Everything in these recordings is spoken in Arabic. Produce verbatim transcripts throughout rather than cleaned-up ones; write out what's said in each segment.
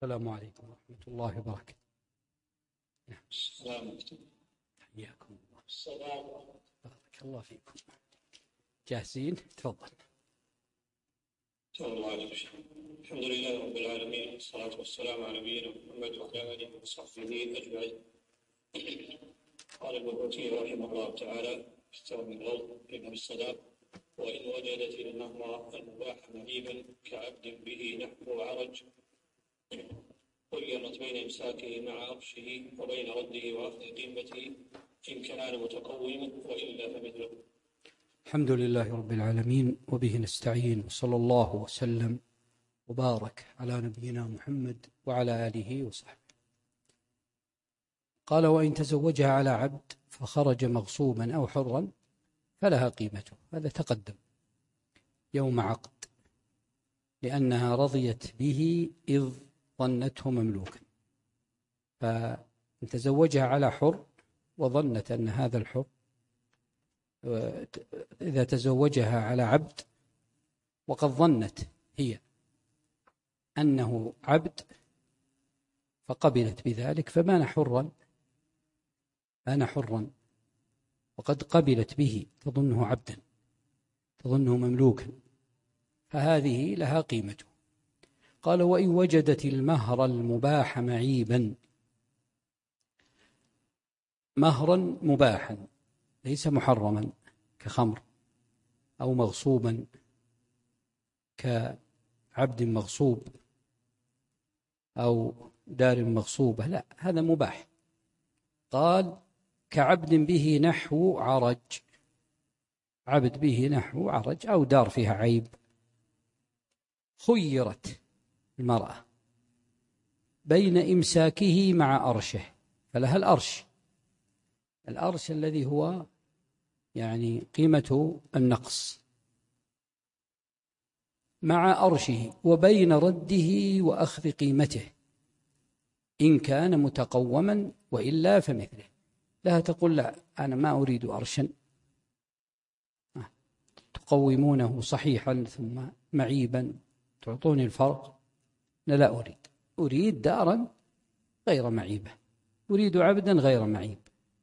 السلام عليكم ورحمة الله وبركاته. نعم. السلام عليكم. حياكم الله. السلام. بارك الله فيكم. جاهزين؟ تفضل. الله عليك. الحمد لله رب العالمين، والصلاة والسلام على نبينا محمد وعلى آله وصحبه أجمعين. قال البخاري رحمه الله تعالى في كتاب الروض في باب الصلاة: وإن وجدت النهر المباح مهيبا كعبد به نحو عرج خيرت بين إمساكه مع عرشه وبين رده وأخذ قيمته إن كان متقوما وإلا فمثله. الحمد لله رب العالمين، وبه نستعين، وصلى الله وسلم وبارك على نبينا محمد وعلى آله وصحبه. قال: وإن تزوجها على عبد فخرج مغصوبا أو حرا فلها قيمته. هذا تقدم يوم عقد، لأنها رضيت به إذ ظنته مملوكا. فإن تزوجها على حر وظنت أن هذا الحر، إذا تزوجها على عبد وقد ظنت هي أنه عبد فقبلت بذلك، فبان حرا بان حرا وقد قبلت به، تظنه عبدا، تظنه مملوكا، فهذه لها قيمته. قال: وإن وجدت المهر المباح معيبا. مهرا مباحا ليس محرما كخمر، أو مغصوبا كعبد مغصوب أو دار مغصوبة، لا، هذا مباح. قال: كعبد به نحو عرج، عبد به نحو عرج أو دار فيها عيب. خيرت المرأة بين إمساكه مع أرشه، فلها الأرش، الأرش الذي هو يعني قيمة النقص، مع أرشه، وبين رده وأخذ قيمته إن كان متقوما وإلا فمثله. لها تقول: لا، أنا ما أريد أرشا تقومونه صحيحا ثم معيبا تعطوني الفرق، لا, لا أريد أريد دارا غير معيبة، أريد عبدا غير معيب.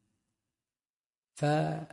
فترد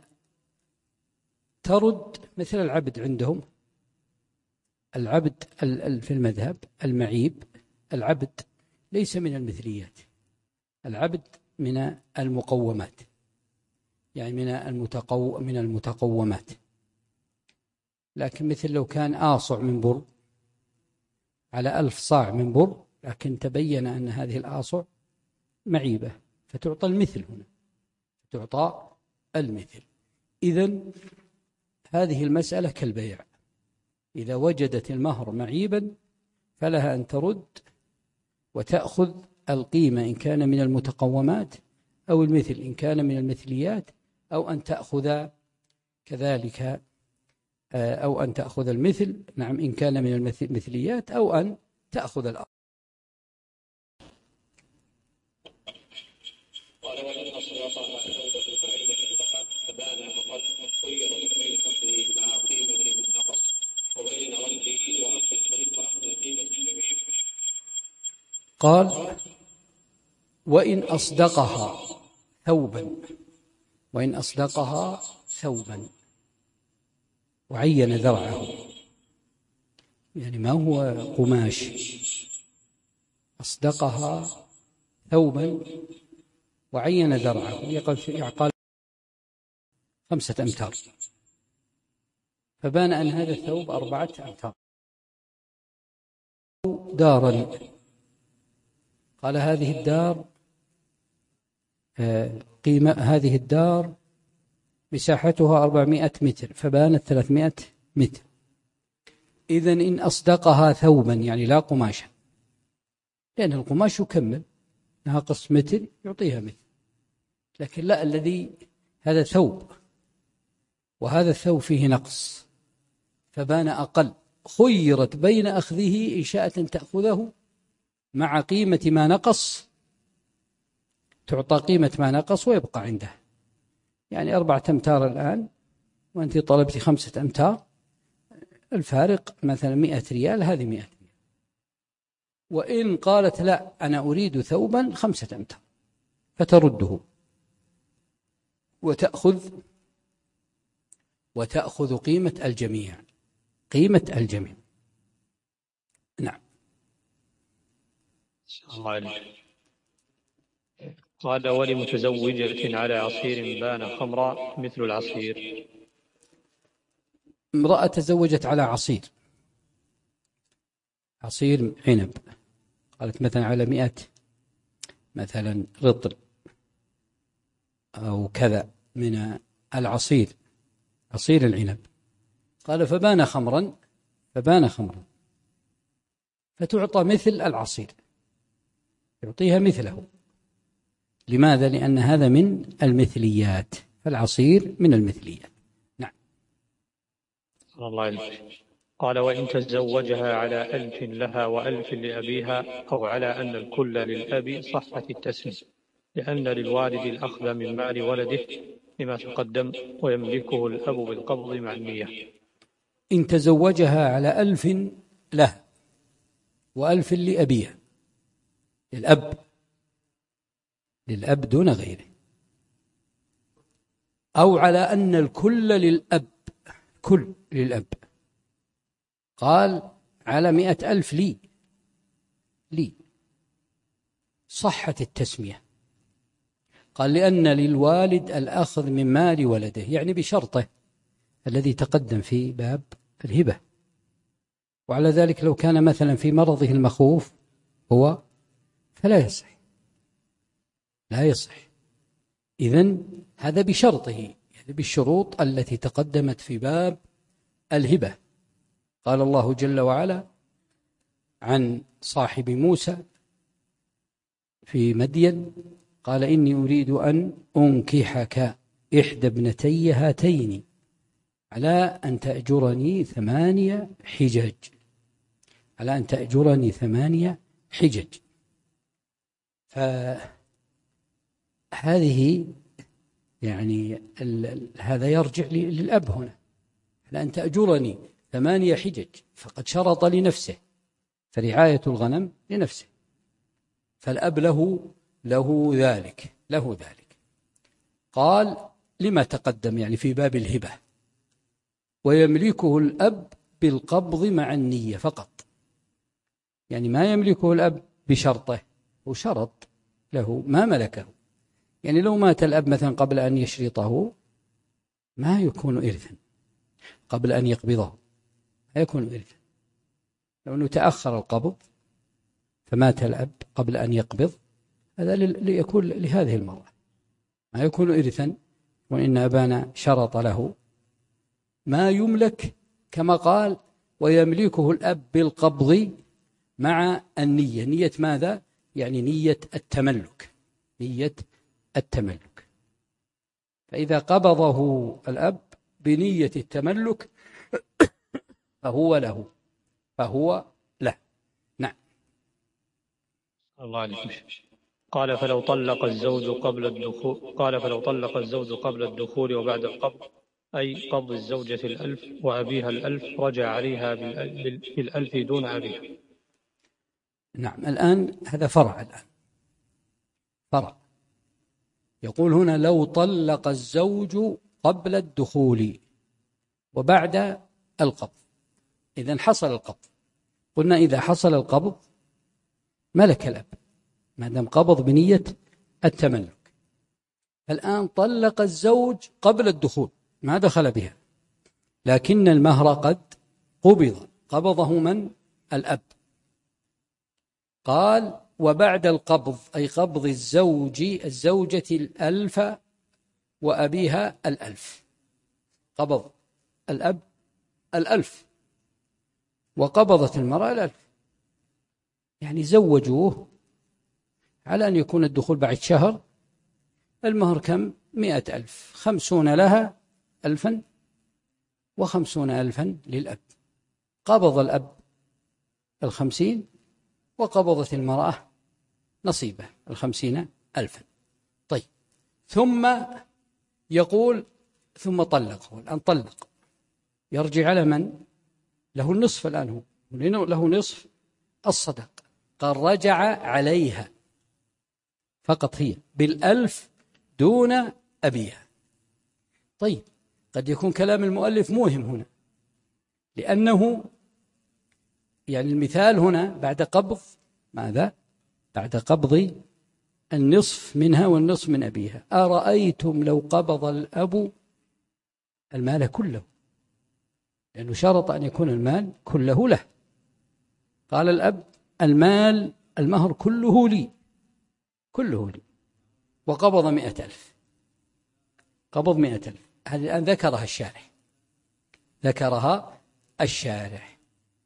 مثل العبد عندهم، العبد في المذهب المعيب، العبد ليس من المثليات، العبد من المقومات، يعني من المتقو من المتقومات. لكن مثل لو كان آصع من بر على ألف صاع من بر، لكن تبين أن هذه الآصع معيبة، فتعطى المثل هنا، تعطى المثل. إذن هذه المسألة كالبيع، إذا وجدت المهر معيبا فلها أن ترد وتأخذ القيمة إن كان من المتقومات، أو المثل إن كان من المثليات، أو أن تأخذ كذلك، أو أن تأخذ المثل، نعم، إن كان من المثليات، أو أن تأخذ الأرض. قال: وإن أصدقها فبان فقد خير بين أخذه مع قيمة النقص وبين رده وأخذ قيمة الجميع. قال: وإن أصدقها ثوبا، وإن أصدقها ثوبا وعين ذرعه، يعني ما هو قماش، أصدقها ثوبا وعين ذرعه، يعقل خمسة أمتار، فبان أن هذا الثوب أربعة أمتار. دارا، قال: هذه الدار قيمة، هذه الدار مساحتها أربعمائة متر، فبانت ثلاثمائة متر. إذن إن أصدقها ثوبا، يعني لا قماشا، لأن القماش يكمل، ناقص متر يعطيها متر، لكن لا، الذي هذا ثوب وهذا الثوب فيه نقص، فبان أقل. خيرت بين أخذه إن شاءت أن تأخذه مع قيمة ما نقص، تعطى قيمة ما نقص ويبقى عنده، يعني أربعة أمتار الآن وأنت طلبت خمسة أمتار، الفارق مثلا مئة ريال، هذه مئة ريال. وإن قالت لا أنا أريد ثوبا خمسة أمتار فترده وتأخذ وتأخذ قيمة الجميع قيمة الجميع. نعم. الله عليك. قال ولمتزوجة على عصير بان خمرا مثل العصير. امرأة تزوجت على عصير عصير عنب، قالت مثلا على مئة مثلا رطل أو كذا من العصير عصير العنب، قال فبان خمرا فبان خمرا فتعطى مثل العصير، يعطيها مثله. لماذا؟ لأن هذا من المثليات، فالعصير من المثليات. نعم. الله عليك. قال وإن تزوجها على ألف لها وألف لأبيها أو على أن الكل للأب صحت التسمية، لأن للوالد الأخذ من مال ولده لما تقدم ويملكه الأب بالقبض مع النية. إن تزوجها على ألف له وألف لأبيها، للأب للأب دون غيره، أو على أن الكل للأب كل للأب، قال على مئة ألف لي لي صحت التسمية. قال لأن للوالد الأخذ من مال ولده، يعني بشرطه الذي تقدم في باب الهبة. وعلى ذلك لو كان مثلا في مرضه المخوف هو فلا يصح لا يصح إذن هذا بشرطه، يعني بالشروط التي تقدمت في باب الهبة. قال الله جل وعلا عن صاحب موسى في مدين قال إني أريد أن أنكحك إحدى ابنتي هاتين على أن تأجرني ثمانية حجج على أن تأجرني ثمانية حجج فهذه يعني هذا يرجع للأب هنا، على أن تأجرني ثمانية حجج، فقد شرط لنفسه، فرعاية الغنم لنفسه، فالأب له له ذلك له ذلك. قال لما تقدم يعني في باب الهبة، ويملكه الأب بالقبض مع النية فقط، يعني ما يملكه الأب بشرطه، وشرط له ما ملكه. يعني لو مات الأب مثلا قبل أن يشرطه ما يكون إرثا، قبل أن يقبضه ما يكون إرثا. لو أنه تأخر القبض فمات الأب قبل أن يقبض، هذا ليكون لهذه المرأة ما يكون إرثا، وإن أبانا شرط له ما يملك كما قال ويملكه الأب بالقبض مع النية. نية ماذا؟ يعني نية التملك نية التملك. فإذا قبضه الأب بنية التملك فهو له فهو له. نعم. الله عليك. قال فلو طلق الزوج قبل الدخول قال فلو طلق الزوج قبل الدخول وبعد القبض، أي قبض الزوجة الألف وأبيها الألف، رجع عليها بالألف دون أبيها. نعم. الآن هذا فرع الآن فرع يقول هنا لو طلق الزوج قبل الدخول وبعد القبض، إذن حصل القبض. قلنا إذا حصل القبض ملك الأب ما دام قبض بنية التملك. الآن طلق الزوج قبل الدخول ما دخل بها، لكن المهر قد قبض قبضه من؟ الأب. قال وبعد القبض أي قبض الزوج الزوجة الألف وأبيها الألف، قبض الأب الألف وقبضت المرأة الألف، يعني زوجوه على أن يكون الدخول بعد شهر. المهر كم؟ مئة ألف، خمسون لها ألفا وخمسون ألفا للأب. قبض الأب الخمسين وقبضت المرأة نصيبه الخمسين ألفا. طيب ثم يقول ثم طلقه. الآن طلق، يرجع على من؟ له النصف الآن، هو له نصف الصدق، قال رجع عليها فقط هي بالألف دون أبيها. طيب قد يكون كلام المؤلف موهم هنا، لأنه يعني المثال هنا بعد قبض ماذا؟ بعد قبض النصف منها والنصف من أبيها. أرأيتم لو قبض الأب المال كله، لأنه شرط أن يكون المال كله له. قال الأب المال المهر كله لي كله لي، وقبض مئة ألف، قبض مئة ألف. هذه الآن ذكرها الشارح، ذكرها الشارح.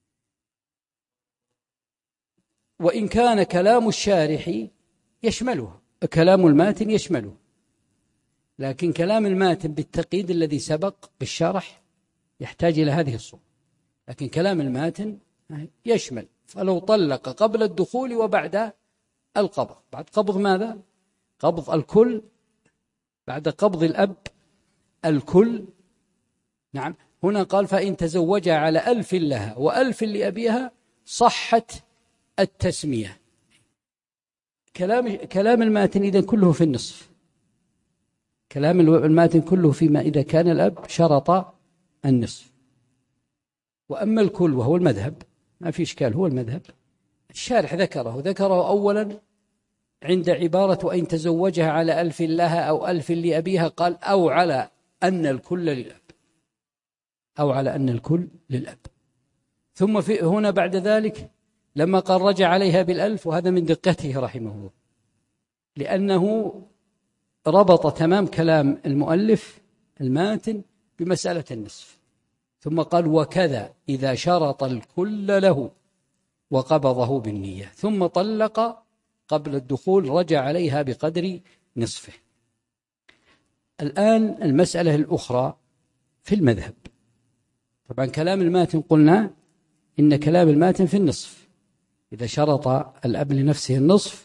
وإن كان كلام الشارح يشمله، كلام الماتن يشمله، لكن كلام الماتن بالتقييد الذي سبق بالشرح يحتاج إلى هذه الصورة. لكن كلام الماتن يشمل، فلو طلق قبل الدخول وبعد القبض. بعد قبض ماذا؟ قبض الكل، بعد قبض الأب الكل. نعم، هنا قال فإن تزوجها على ألف لها وألف لأبيها صحت التسمية. كلام كلام الماتن إذن كله في النصف، كلام الماتن كله فيما إذا كان الأب شرط النصف. وأما الكل وهو المذهب ما في إشكال، هو المذهب الشارح ذكره ذكره أولا عند عبارة وإن تزوجها على ألف لها أو ألف لأبيها، قال أو على أن الكل للأب، أو على أن الكل للأب. ثم في هنا بعد ذلك لما قال رجع عليها بالألف، وهذا من دقته رحمه الله، لأنه ربط تمام كلام المؤلف الماتن بمسألة النصف. ثم قال وكذا إذا شرط الكل له وقبضه بالنية ثم طلق قبل الدخول رجع عليها بقدر نصفه. الآن المسألة الأخرى في المذهب. طبعا كلام الماتن قلنا إن كلام الماتن في النصف، إذا شرط الأب لنفسه النصف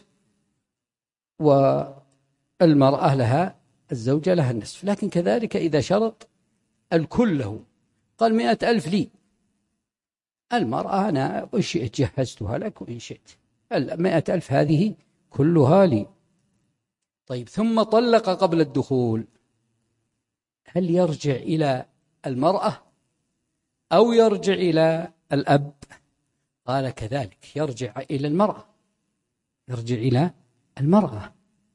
والمرأة لها الزوجة لها النصف. لكن كذلك إذا شرط الكل له، قال مئة ألف لي المرأة، أنا إن شئت جهزتها لك وإن شئت، المئة ألف هذه كلها لي. طيب ثم طلق قبل الدخول، هل يرجع إلى المرأة أو يرجع إلى الأب؟ قال كذلك يرجع إلى المرأة، يرجع إلى المرأة،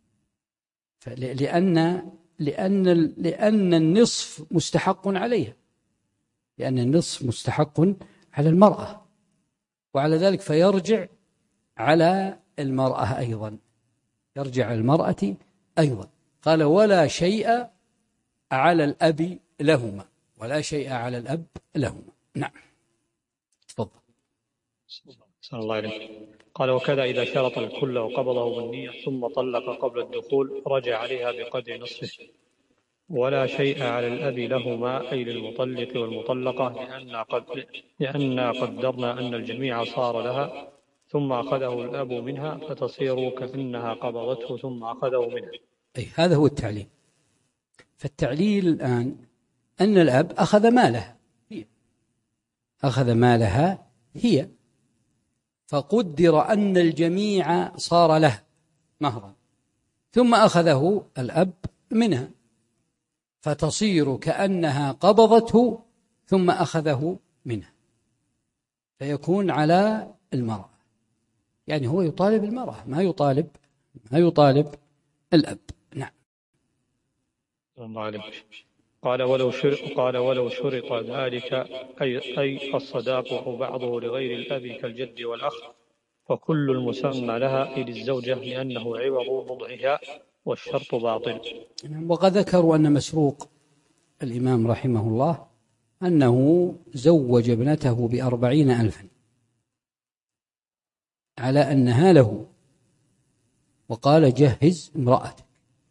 لأن لأن لأن النصف مستحق عليها، لأن النصف مستحق على المرأة، وعلى ذلك فيرجع على المرأة أيضا، يرجع على المرأة أيضا. قال ولا شيء على الأب لهما، ولا شيء على الأب لهما. نعم تفضل. صلى الله عليه. قال وكذا إذا شرط الكل وقبضه بالنية ثم طلق قبل الدخول رجع عليها بقدر نصفه، ولا شيء على الأب لهما أي للمطلق والمطلقة، لأن قد لأن قدرنا أن الجميع صار لها ثم أخذه الأب منها فتصير كأنها قبضته ثم أخذه منها. أي هذا هو التعليل. فالتعليل الآن أن الأب أخذ مالها هي، أخذ مالها هي، فقدر أن الجميع صار له مهرا ثم أخذه الأب منها، فتصير كأنها قبضته ثم أخذه منها، فيكون على المرأة. يعني هو يطالب المرأة، ما يطالب ما يطالب الأب. نعم. قال ولو شرط قال ولو شرط ذلك أي أي الصداق أو بعضه لغير الأب كالجد والأخ، فكل المسمى لها إلى الزوجة لأنه عوض وضعها والشرط باطل. وقد ذكروا أن مسروق الإمام رحمه الله أنه زوج ابنته بأربعين ألفا على أنها له، وقال جهز امرأتك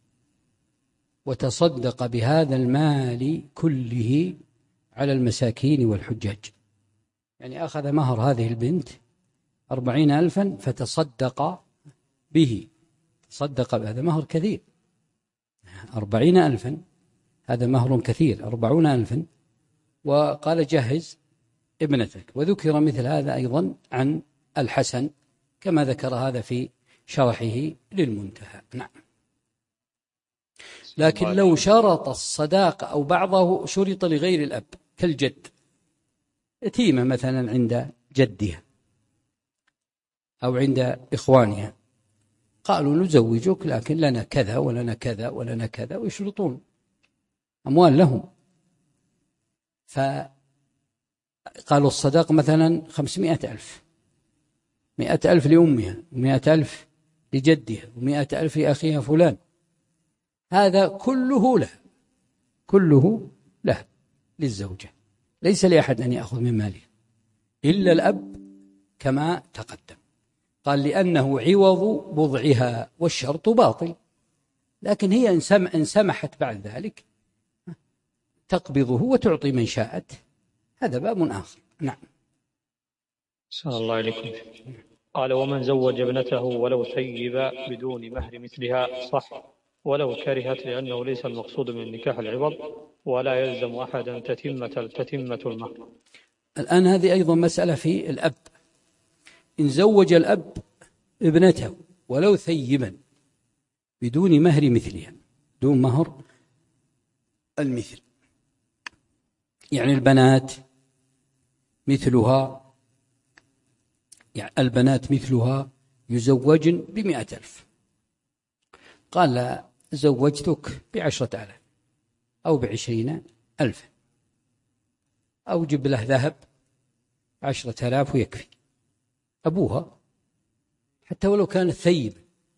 وتصدق بهذا المال كله على المساكين والحجاج. يعني أخذ مهر هذه البنت أربعين ألفا فتصدق به، تصدق بهذا مهر كثير، أربعين ألفا هذا مهر كثير، أربعون ألفا، وقال جهز ابنتك. وذكر مثل هذا أيضا عن الحسن كما ذكر هذا في شرحه للمنتهى. نعم. لكن لو شرط الصداقة أو بعضه شرط لغير الأب كالجد، يتيمة مثلا عند جدها أو عند إخوانها، قالوا نزوجك لكن لنا كذا ولنا كذا ولنا كذا، ويشرطون أموال لهم، فقالوا الصداق مثلا خمسمائة ألف، مائة ألف لأمها ومائة ألف لجدها ومائة ألف لأخيها فلان، هذا كله له، كله له للزوجة، ليس لأحد أن يأخذ من ماله إلا الأب كما تقدم. قال لأنه عوض بضعها والشرط باطل، لكن هي إن سمحت بعد ذلك تقبضه وتعطي من شاءت، هذا باب آخر. نعم. صلى الله عليكم. قال ومن زوج ابنته ولو ثيب بدون مهر مثلها صح، ولو كرهت، لأنه ليس المقصود من النكاح العوض، ولا يلزم أحدا تتمة تتمة المهر. الآن هذه أيضا مسألة في الأب، إن زوج الأب ابنته ولو ثيبا بدون مهر مثلها، دون مهر المثل، يعني البنات مثلها، يعني البنات مثلها يزوجن بمئة ألف، قال لا زوجتك بعشرة آلاف أو بعشرين ألف، أو جب له ذهب عشرة آلاف ويكفي، أبوها حتى ولو كانت ثيب،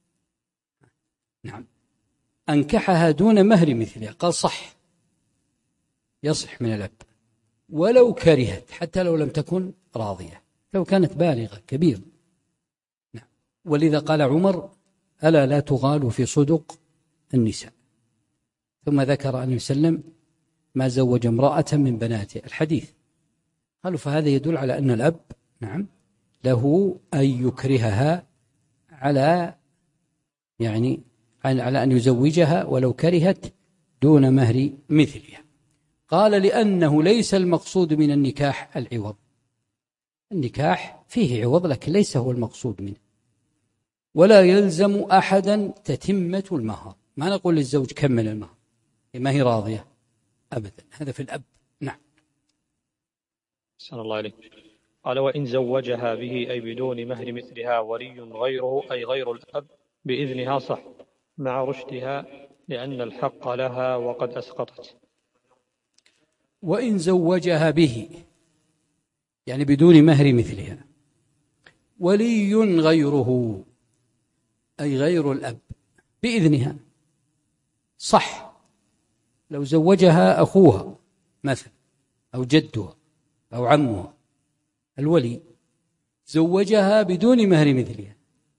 نعم، أنكحها دون مهر مثلها، قال صح، يصح من الأب، ولو كرهت، حتى لو لم تكن راضية، لو كانت بالغة كبيرة. نعم. ولذا قال عمر ألا لا تغالوا في صدق النساء، ثم ذكر أن يسلم ما زوج امرأة من بناته الحديث، قالوا فهذا يدل على أن الأب نعم له أن يكرهها على يعني على أن يزوجها ولو كرهت دون مهر مثلها. قال لأنه ليس المقصود من النكاح العوض، النكاح فيه عوض لكن ليس هو المقصود منه، ولا يلزم أحدا تتمة المهر، ما نقول للزوج كمل المهر ما هي راضية أبدا، هذا في الأب. نعم. صلى الله عليه. قال وإن زوجها به أي بدون مهر مثلها ولي غيره أي غير الأب بإذنها صح مع رشدها، لأن الحق لها وقد أسقطت. وإن زوجها به يعني بدون مهر مثلها ولي غيره أي غير الأب بإذنها صح، لو زوجها أخوها مثلا أو جدها أو عمها، الولي زوجها بدون مهر مثلها،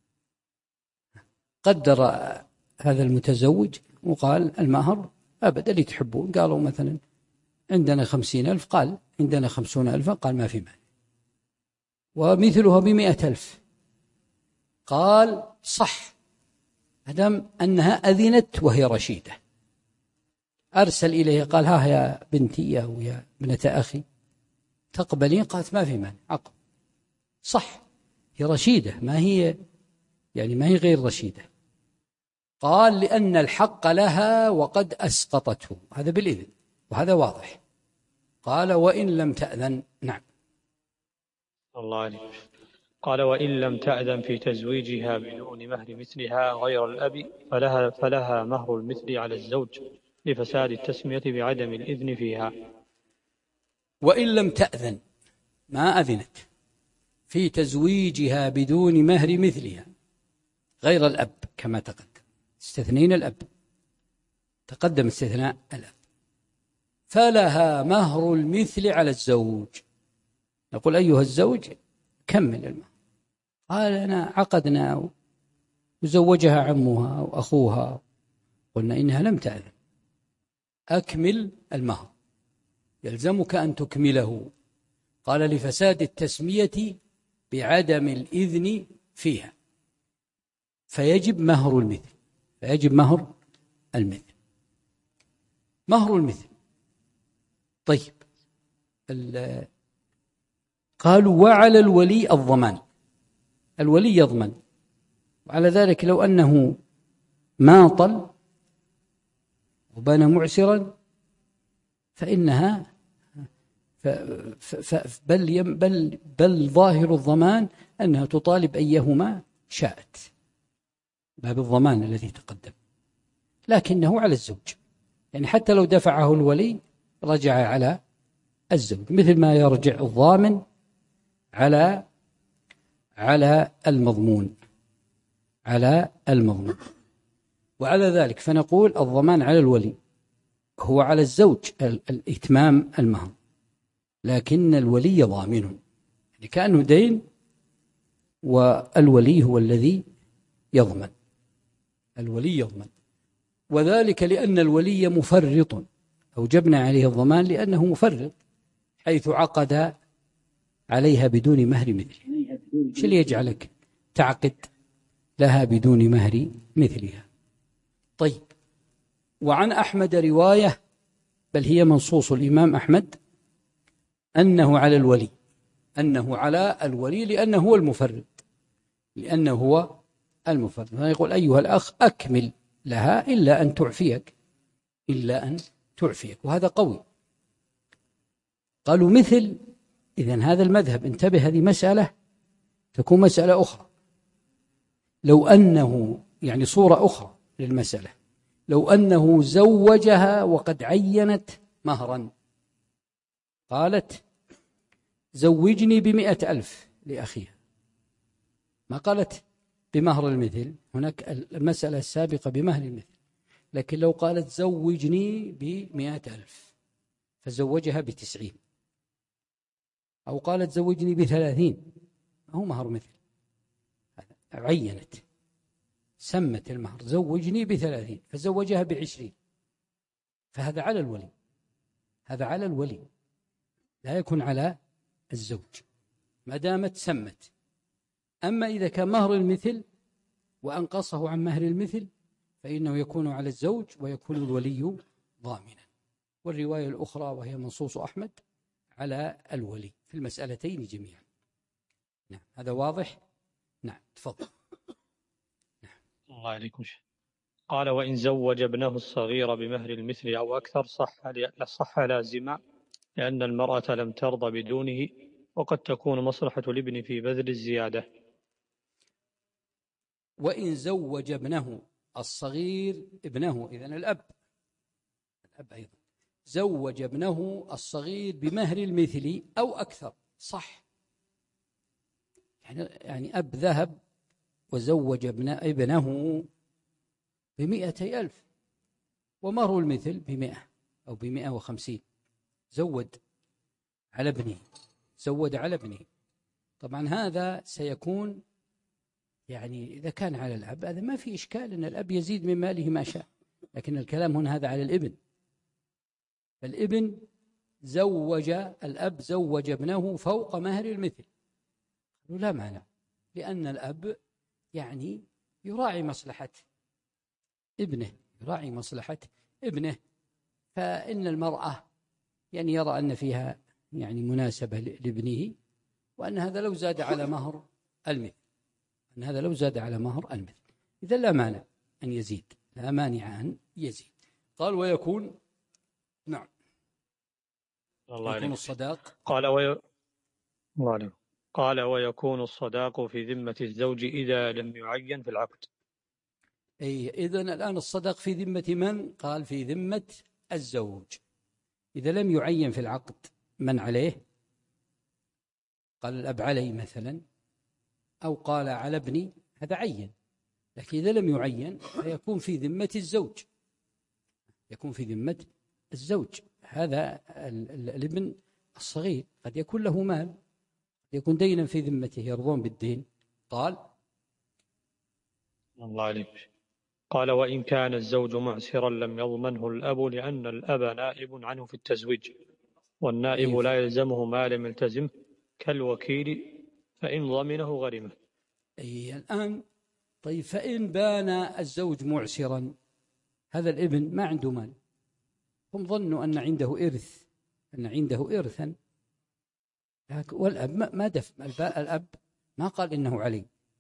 قدر هذا المتزوج وقال المهر أبدا اللي تحبون، قالوا مثلا عندنا خمسين ألف، قال عندنا خمسون ألفا، قال ما في مال، ومثلها بمئة ألف، قال صح مادام أنها أذنت وهي رشيدة، أرسل إليه قال ها يا بنتي يا يا ابنة أخي تقبلين، قالت ما في مال، عقب صح، هي رشيدة ما هي يعني ما هي غير رشيدة، قال لأن الحق لها وقد أسقطته، هذا بالإذن وهذا واضح. قال وإن لم تأذن. نعم. الله عليك. قال وإن لم تأذن في تزويجها بدون مهر مثلها غير الأب فلها, فلها مهر المثل على الزوج لفساد التسمية بعدم الإذن فيها. وإن لم تأذن، ما أذنت في تزويجها بدون مهر مثلها غير الأب كما تقدم، استثنين الأب، تقدم استثناء الأب، فلها مهر المثل على الزوج. نقول أيها الزوج كمل المهر، قال أنا عقدنا وزوجها عمها وأخوها، قلنا إنها لم تأذن، أكمل المهر، يلزمك أن تكمله، قال لفساد التسمية بعدم الإذن فيها، فيجب مهر المثل، فيجب مهر المثل، مهر المثل. طيب قالوا وعلى الولي الضمان، الولي يضمن. وعلى ذلك لو أنه ماطل وبان معسرا فإنها ف ف بل, بل, بل ظاهر الضمان أنها تطالب أيهما شاءت، باب الضمان الذي تقدم، لكنه على الزوج، يعني حتى لو دفعه الولي رجع على الزوج، مثل ما يرجع الضامن على على المضمون على المضمون. وعلى ذلك فنقول الضمان على الولي، هو على الزوج الإتمام المهر، لكن الولي ضامن، يعني كأنه دين والولي هو الذي يضمن، الولي يضمن. وذلك لأن الولي مفرط، أوجبنا عليه الضمان لأنه مفرط، حيث عقد عليها بدون مهر مثله. شو اللي يجعلك تعقد لها بدون مهر مثلها؟ طيب، وعن أحمد رواية، بل هي منصوص الإمام أحمد، أنه على الولي، أنه على الولي لأنه هو المفرد، لأنه هو المفرد. فيقول أيها الأخ أكمل لها إلا أن تعفيك، إلا أن تعفيك، وهذا قوي. قالوا مثل، إذن هذا المذهب، انتبه، هذه مسألة تكون مسألة أخرى. لو أنه، يعني صورة أخرى للمسألة، لو أنه زوجها وقد عينت مهرا، قالت زوجني بمئة ألف لأخيها، ما قالت بمهر المثل، هناك المسألة السابقة بمهر المثل، لكن لو قالت زوجني بمئة ألف فزوجها بتسعين، أو قالت زوجني بثلاثين، هو مهر مثل، عينت سمت المهر زوجني بثلاثين فزوجها بعشرين، فهذا على الولي، هذا على الولي، لا يكون على الزوج ما دامت سمت. أما إذا كان مهر المثل وأنقصه عن مهر المثل فإنه يكون على الزوج ويكون الولي ضامنا. والرواية الأخرى وهي منصوص أحمد على الولي في المسألتين جميعا. نعم، هذا واضح؟ نعم، تفضل. نعم. الله عليكم. قال وإن زوج ابنه الصغير بمهر المثل أو أكثر صح صح لازما، لأن المرأة لم ترضى بدونه، وقد تكون مصلحة الابن في بذل الزيادة. وإن زوج ابنه الصغير، ابنه إذن الأب، الأب أيضا زوج ابنه الصغير بمهر المثل أو أكثر صح، يعني يعني أب ذهب وزوج ابن ابنه بمئتي ألف ومهر المثل بمئة أو بمئة وخمسين، زود على ابنه، زود على ابنه. طبعا هذا سيكون، يعني إذا كان على الأب هذا ما في إشكال أن الأب يزيد من ماله ما شاء، لكن الكلام هنا هذا على الابن. فالابن زوج، الأب زوج ابنه فوق مهر المثل، لا مانع، لأن الأب يعني يراعي مصلحة ابنه، يراعي مصلحة ابنه. فإن المرأة يعني يرى أن فيها يعني مناسبة لابنه، وأن هذا لو زاد على مهر المثل، أن هذا لو زاد على مهر المثل إذا لا مانع أن يزيد، لا مانع أن يزيد. قال ويكون، نعم، الله يكون الصداق، قال وي... الله عليكم. قال ويكون الصداق في ذمة الزوج إذا لم يعين في العقد. أي إذن الآن الصداق في ذمة من؟ قال في ذمة الزوج، إذا لم يعين في العقد من عليه، قال الأب علي مثلا، أو قال على ابني، هذا عين. لكن إذا لم يعين فيكون في ذمة الزوج، يكون في ذمة الزوج. هذا الابن الصغير قد يكون له مال، قد يكون دينا في ذمته يرضون بالدين. قال الله عليك. قال وإن كان الزوج معسرا لم يضمنه الأب، لأن الأب نائب عنه في التزويج، والنائب لا يلزمه ما لم يلتزمه كالوكيل، فإن ضمنه غرمه. أي الآن طيب، فإن بان الزوج معسرا، هذا الابن ما عنده مال، هم ظنوا أن عنده إرث، أن عنده إرثا، والأب ما دفع، الأب ما قال إنه علي،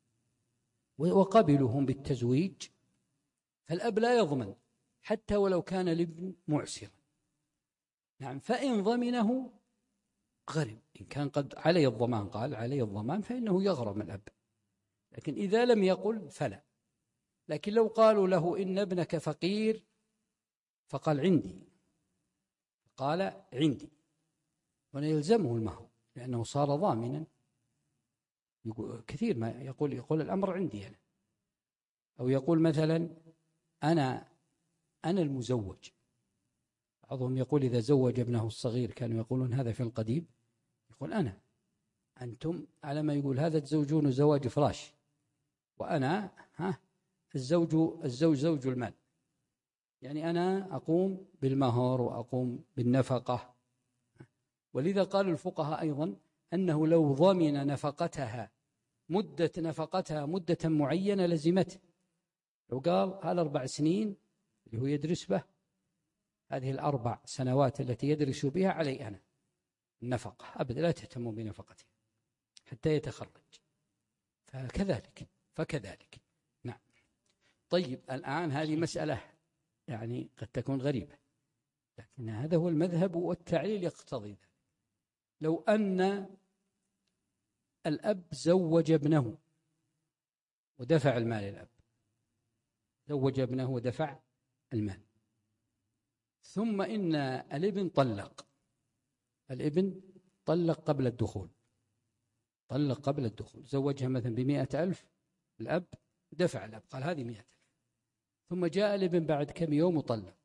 وقبلهم بالتزويج، فالأب لا يضمن حتى ولو كان الابن معسرا. نعم، فإن ضمنه غرم، إن كان قد علي الضمان قال علي الضمان فإنه يغرم الأب، لكن إذا لم يقل فلا. لكن لو قالوا له إن ابنك فقير فقال عندي، قال عندي، هنا يلزمه المهر لأنه صار ضامنا. يقول كثير ما يقول يقول الأمر عندي أنا، أو يقول مثلا أنا أنا المزوج. بعضهم يقول إذا زوج ابنه الصغير، كانوا يقولون هذا في القديم، يقول أنا أنتم على ما يقول هذا تزوجون زواج فراش، وأنا ها الزوج الزوج زوج المال، يعني أنا أقوم بالمهر وأقوم بالنفقة. ولذا قال الفقهاء أيضا أنه لو ضمن نفقتها مدة نفقتها مدة معينة لزمته. لو قال هالأربع سنين اللي هو يدرس به، هذه الأربع سنوات التي يدرس بها علي أنا النفقة، أبدا لا تهتموا بنفقته حتى يتخرج، فكذلك فكذلك. نعم. طيب الآن هذه مسألة يعني قد تكون غريبة، لكن هذا هو المذهب والتعليل يقتضي ذلك. لو أن الأب زوج ابنه ودفع المال، الأب زوج ابنه ودفع المال، ثم إن الابن طلق، الابن طلق قبل الدخول، طلق قبل الدخول، زوجها مثلا بمئة ألف الأب، دفع الأب قال هذه مئة ألف، ثم جاء الابن بعد كم يوم وطلق،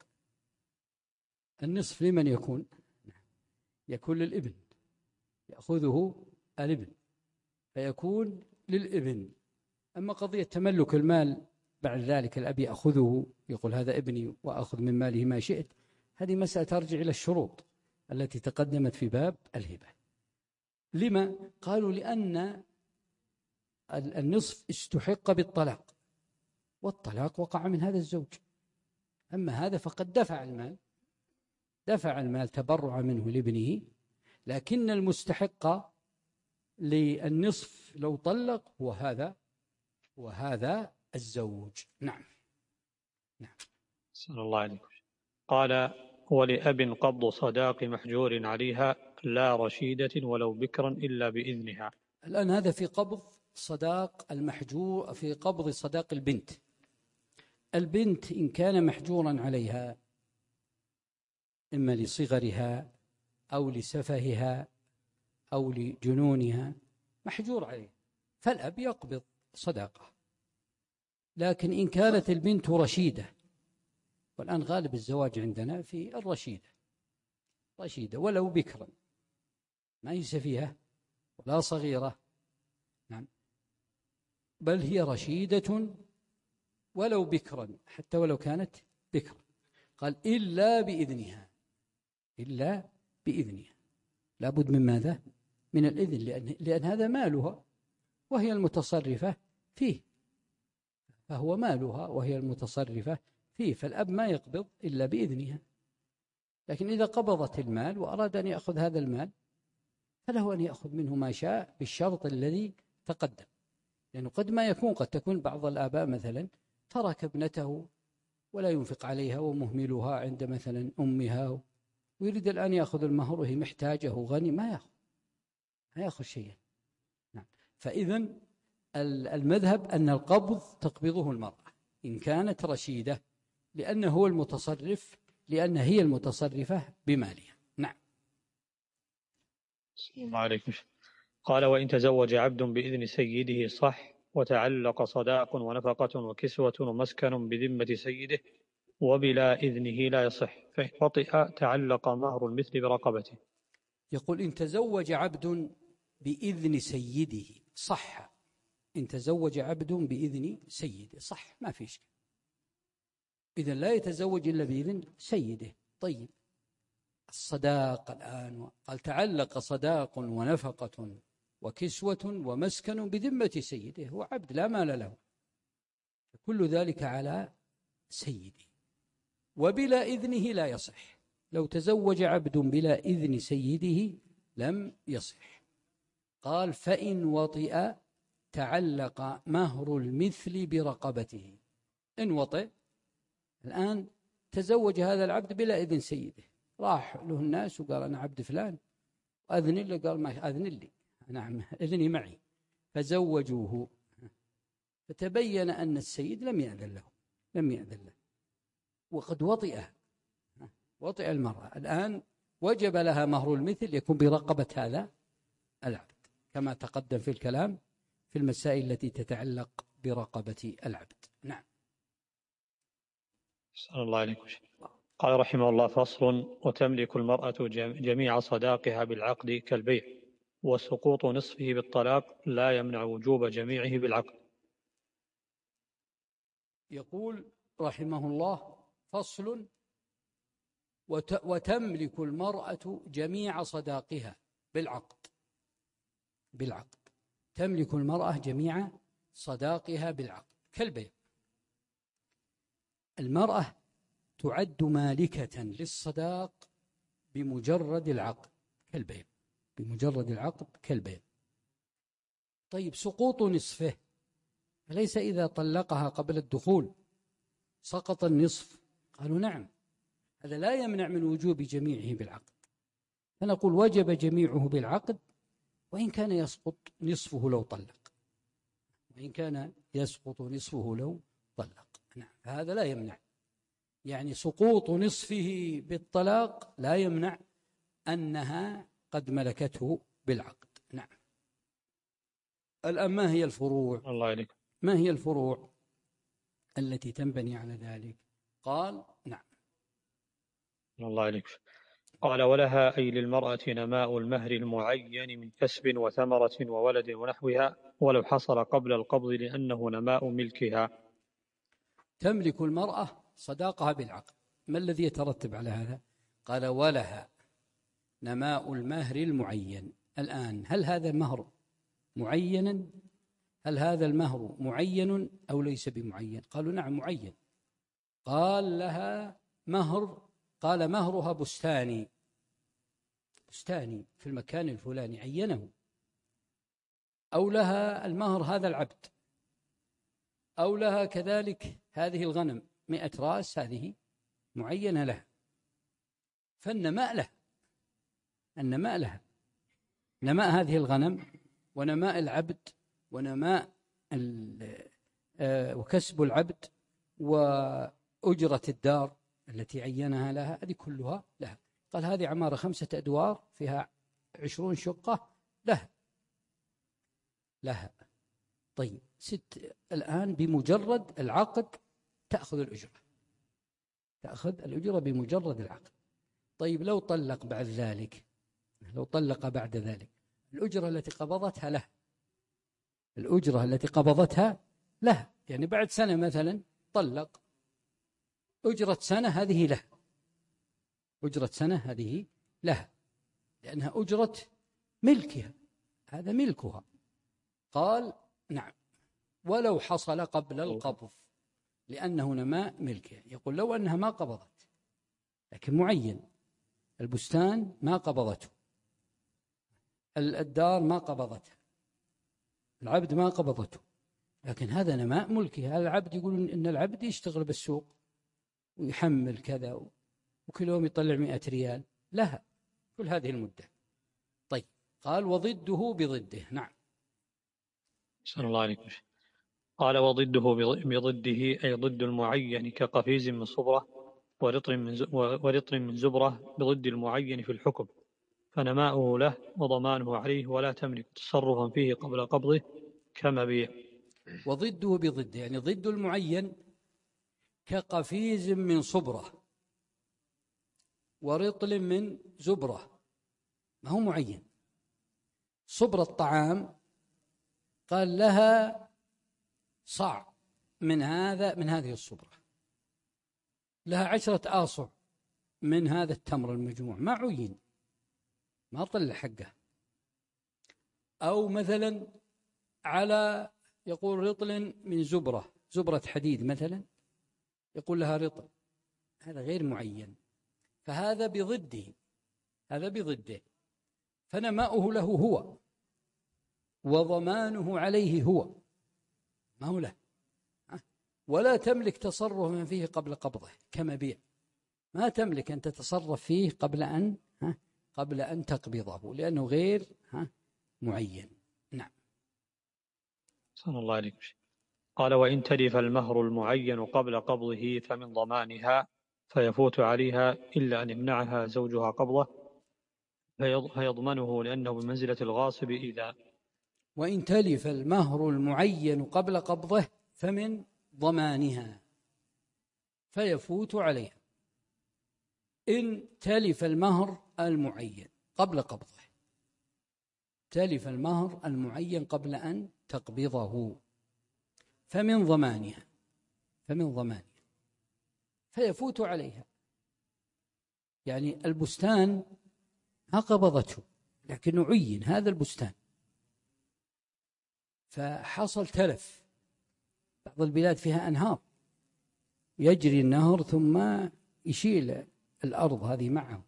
النصف لمن يكون؟ يكون للابن، يأخذه الابن فيكون للابن. أما قضية تملك المال بعد ذلك الأب يأخذه، يقول هذا ابني وأخذ من ماله ما شئت، هذه مسألة ترجع إلى الشروط التي تقدمت في باب الهبة. لما؟ قالوا لأن النصف استحق بالطلاق، والطلاق وقع من هذا الزوج، أما هذا فقد دفع المال، دفع المال تبرع منه لابنه، لكن المستحق للنصف لو طلق هو هذا وهذا الزوج. نعم. نعم. صلى الله عليه وسلم. قال ولأب قبض صداق محجور عليها لا رشيدة ولو بكرا إلا بإذنها. الآن هذا في قبض صداق المحجور، في قبض صداق البنت. البنت إن كان محجورا عليها إما لصغرها أو لسفهها أو لجنونها، محجور عليه، فالأب يقبض صداقه. لكن إن كانت البنت رشيدة، والآن غالب الزواج عندنا في الرشيدة، رشيدة ولو بكرا، ما هي سفيهة ولا صغيرة، نعم، بل هي رشيدة ولو بكرا، حتى ولو كانت بكرا. قال إلا بإذنها، إلا بإذنها، لابد من ماذا؟ من الإذن، لأن, لأن هذا مالها وهي المتصرفة فيه، فهو مالها وهي المتصرفة فيه، فالأب ما يقبض إلا بإذنها. لكن إذا قبضت المال وأراد أن يأخذ هذا المال فله أن يأخذ منه ما شاء بالشرط الذي تقدم، لأنه قد ما يكون قد تكون بعض الآباء مثلا ترك ابنته ولا ينفق عليها ومهملها عند مثلا أمها، ويريد الآن يأخذ المهر وهي محتاجة وغني، ما يأخذ ما يأخذ شيئا. نعم. فإذن المذهب أن القبض تقبضه المرأة إن كانت رشيدة، لأنه هو المتصرف، لأن هي المتصرفة بمالها. نعم. صلى الله عليه وسلم. قال وإن تزوج عبد بإذن سيده صح، وتعلق صداق ونفقة وكسوة ومسكن بذمة سيده وبلا إذنه لا يصح، فإن وطئ تعلق مهر المثل برقبته. يقول إن تزوج عبد بإذن سيده صح، إن تزوج عبد بإذن سيده صح، ما في شيء، إذن لا يتزوج إلا بإذن سيده. طيب الصداق الآن قال تعلق صداق ونفقة وكسوة ومسكن بذمة سيده، هو عبد لا مال له، كل ذلك على سيده، وبلا إذنه لا يصح. لو تزوج عبد بلا إذن سيده لم يصح. قال فإن وطئ تعلق مهر المثل برقبته. إن وطئ الآن تزوج هذا العبد بلا إذن سيده، راح له الناس وقال أنا عبد فلان، أذن لي، قال ما أذن لي، نعم إذني معي، فزوجوه، فتبين أن السيد لم يأذن له لم يأذن له وقد وطئ وطئ المرأة. الآن وجب لها مهر المثل يكون برقبة هذا العبد، كما تقدم في الكلام في المسائل التي تتعلق برقبة العبد. نعم. صلى الله عليه وسلم. قال رحمه الله: فصل: وتملك المرأة جميع صداقها بالعقد كالبيع، وسقوط نصفه بالطلاق لا يمنع وجوب جميعه بالعقد. يقول رحمه الله: فصل: وتملك المرأة جميع صداقها بالعقد بالعقد تملك المرأة جميع صداقها بالعقد كالبيع. المرأة تعد مالكة للصداق بمجرد العقد كالبيع بمجرد العقد كالبيع. طيب، سقوط نصفه، فليس إذا طلقها قبل الدخول سقط النصف؟ قالوا نعم، هذا لا يمنع من وجوب جميعه بالعقد، فنقول وجب جميعه بالعقد وإن كان يسقط نصفه لو طلق وإن كان يسقط نصفه لو طلق نعم، فهذا لا يمنع، يعني سقوط نصفه بالطلاق لا يمنع أنها قد ملكته بالعقد. نعم. الآن ما هي الفروع؟ الله عليك. ما هي الفروع التي تنبني على ذلك؟ قال نعم. الله عليك. قال: ولها أي للمرأة نماء المهر المعين من كسب وثمرة وولد ونحوها، ولو حصل قبل القبض لأنه نماء ملكها. تملك المرأة صداقها بالعقد. ما الذي يترتب على هذا؟ قال: ولها نماء المهر المعين. الآن هل هذا المهر معينا؟ هل هذا المهر معين أو ليس بمعين؟ قالوا نعم معين. قال لها مهر، قال مهرها بستاني بستاني في المكان الفلاني عينه، أو لها المهر هذا العبد، أو لها كذلك هذه الغنم مئة رأس، هذه معينة لها، فالنماء لها النماء لها نماء هذه الغنم ونماء العبد ونماء وكسب العبد وأجرة الدار التي عينها لها، هذه كلها لها. قال هذه عمارة خمسة أدوار فيها عشرون شقة لها لها طيب، ست الآن بمجرد العقد تأخذ الأجرة تأخذ الأجرة بمجرد العقد. طيب، لو طلق بعد ذلك لو طلق بعد ذلك الأجرة التي قبضتها له الأجرة التي قبضتها له يعني بعد سنة مثلا طلق، أجرة سنة هذه له أجرة سنة هذه له لأنها أجرة ملكها، هذا ملكها. قال نعم، ولو حصل قبل القبض لأنه نماء ملكها. يقول لو أنها ما قبضت لكن معين، البستان ما قبضته، الدار ما قبضتها، العبد ما قبضته، لكن هذا نماء ملكها. هذا العبد يقول إن العبد يشتغل بالسوق ويحمل كذا وكل يوم يطلع مئة ريال لها كل هذه المدة. طيب، قال وضده بضده. نعم. صلى الله عليه وسلم. قال: وضده بضده أي ضد المعين كقفيز من صبرة ورطل من ورطل من زبرة بضد المعين في الحكم، فنماؤه له وضمانه عليه ولا تملك تصرفا فيه قبل قبضه كمبيع. وضده بضده يعني ضد المعين كقفيز من صبرة ورطل من زبرة، ما هو معين. صبرة الطعام قال لها صاع من هذا من هذه الصبرة، لها عشرة آصع من هذا التمر المجموع، ما عين، ما طلع حقه. أو مثلا على يقول رطل من زبرة زبرة حديد مثلا، يقول لها رطل، هذا غير معين، فهذا بضده هذا بضده فنماؤه له هو وضمانه عليه هو، ما هو له، ولا تملك تصرفا فيه قبل قبضه كمبيع، ما تملك أن تتصرف فيه قبل أن قبل أن تقبضه لأنه غير معين. نعم. صلى الله عليه وسلم. قال: وإن تلف المهر المعين قبل قبضه فمن ضمانها، فيفوت عليها إلا أن يمنعها زوجها قبضه فيضمنه لأنه بمنزلة الغاصب. إذا وإن تلف المهر المعين قبل قبضه فمن ضمانها فيفوت عليها. إن تلف المهر المعين قبل قبضه، تلف المهر المعين قبل أن تقبضه فمن ضمانها فمن ضمانها فيفوت عليها. يعني البستان ما قبضته لكنه عين هذا البستان، فحصل تلف. بعض البلاد فيها أنهار، يجري النهر ثم يشيل الأرض هذه معه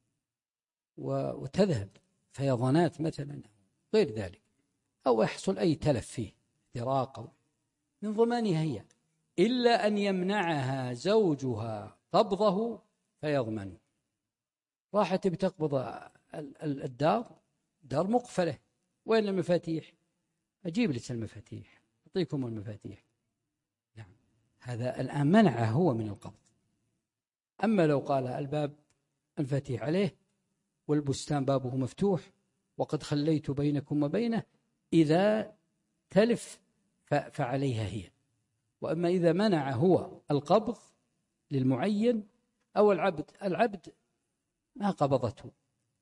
وتذهب فيضانات مثلا غير ذلك، أو يحصل أي تلف فيه احتراق، من ضمانها هي، إلا أن يمنعها زوجها قبضه فيضمن. راحت بتقبض الدار، دار مقفلة، وين المفاتيح؟ أجيب لك المفاتيح، أعطيكم المفاتيح. نعم، هذا الآن منعه هو من القبض. أما لو قال الباب المفاتيح عليه والبستان بابه مفتوح وقد خليت بينكم وبينه، إذا تلف فعليها هي. وأما إذا منع هو القبض للمعين أو العبد، العبد ما قبضته،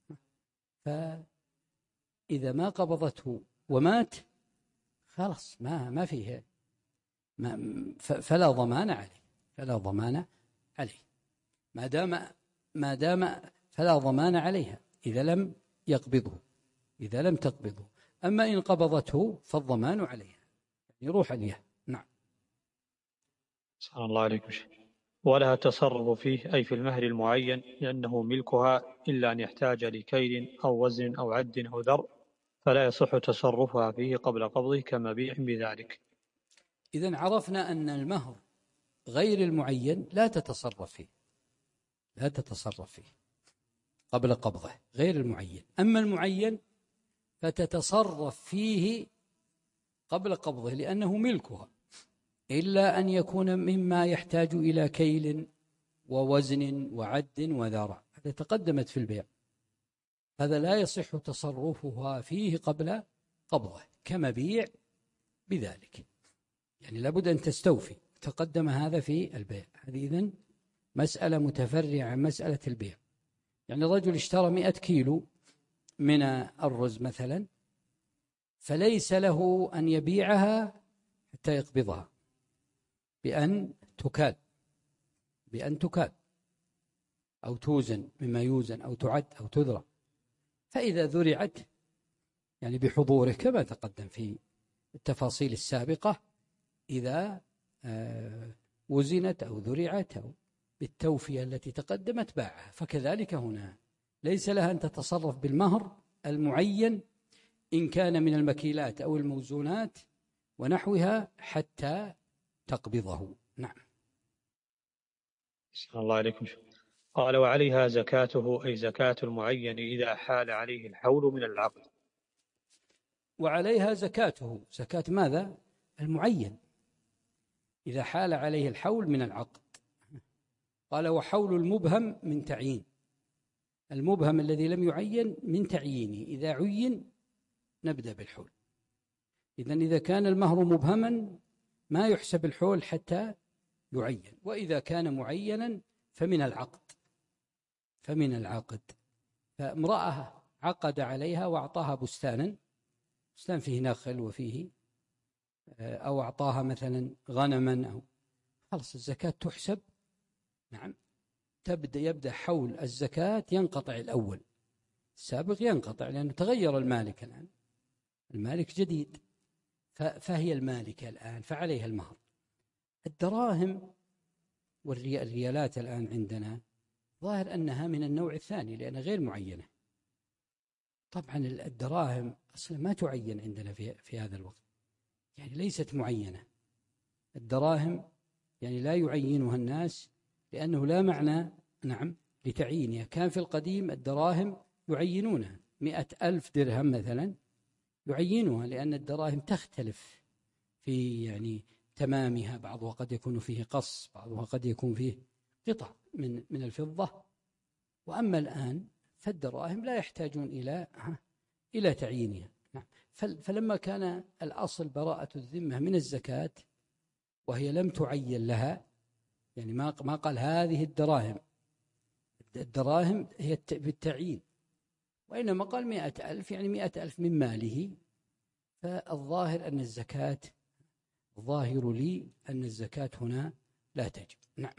فإذا ما قبضته ومات خلاص ما ما فيه، ما فلا ضمان عليه، فلا ضمان عليه ما دام ما دام فلا ضمان عليها إذا لم يقبضه، إذا لم تقبضه. أما إن قبضته فالضمان عليها، يعني روح عليها. نعم. صلى الله عليه وسلم. ولها تصرف فيه أي في المهر المعين لأنه ملكها، إلا أن يحتاج لكيل أو وزن أو عد أو ذر، فلا يصح تصرفها فيه قبل قبضه كمبيع بذلك. إذن عرفنا أن المهر غير المعين لا تتصرف فيه، لا تتصرف فيه قبل قبضه، غير المعين. أما المعين فتتصرف فيه قبل قبضه لأنه ملكها، إلا أن يكون مما يحتاج إلى كيل ووزن وعد وذرع، هذا تقدمت في البيع، هذا لا يصح تصرفها فيه قبل قبضه كمبيع بذلك، يعني لابد أن تستوفي. تقدم هذا في البيع. هذه إذن مسألة متفرعة عن مسألة البيع. يعني رجل اشترى مئة كيلو من الرز مثلا، فليس له أن يبيعها حتى يقبضها بأن تكال بأن تكال أو توزن مما يوزن أو تعد أو تذرع. فإذا ذرعت يعني بحضوره كما تقدم في التفاصيل السابقة، إذا وزنت أو ذرعت أو بالتوفية التي تقدمت باعها. فكذلك هنا ليس لها أن تتصرف بالمهر المعين إن كان من المكيلات أو الموزونات ونحوها حتى تقبضه. نعم. صلى الله عليكم. قال: وعليها زكاته أي زكاة المعين إذا حال عليه الحول من العقد. وعليها زكاته، زكاة ماذا؟ المعين إذا حال عليه الحول من العقد. قال: وحول المبهم من تعيين، المبهم الذي لم يعين من تعيينه، إذا عين نبدأ بالحول. إذن إذا كان المهر مبهما ما يحسب الحول حتى يعين، وإذا كان معينا فمن العقد فمن العقد فامرأة عقد عليها وأعطاها بستانا، بستان فيه نخل وفيه، أو أعطاها مثلا غنما، أو خلص الزكاة تحسب. نعم، تبدأ يبدأ حول الزكاة، ينقطع الأول، السابق ينقطع لأنه تغير المالك الآن، المالك جديد، فهي المالكة الآن فعليها المهر. الدراهم والريالات الآن عندنا ظاهر أنها من النوع الثاني لأنها غير معينة، طبعا الدراهم أصلا ما تعين عندنا في, في هذا الوقت، يعني ليست معينة الدراهم، يعني لا يعينها الناس لأنه لا معنى نعم لتعيينها. كان في القديم الدراهم يعينونها، مئة ألف درهم مثلا يعينها، لأن الدراهم تختلف في يعني تمامها، بعضها قد يكون فيه قص، بعضها قد يكون فيه قطع من من الفضة. وأما الآن فالدراهم لا يحتاجون إلى إلى تعيينها. نعم. فلما كان الأصل براءة الذمة من الزكاة وهي لم تعين لها، يعني ما ما قال هذه الدراهم، الدراهم هي بالتعيين، وإنما قال مئة ألف، يعني مئة ألف من ماله. فالظاهر أن الزكاة، الظاهر لي أن الزكاة هنا لا تجب. نعم.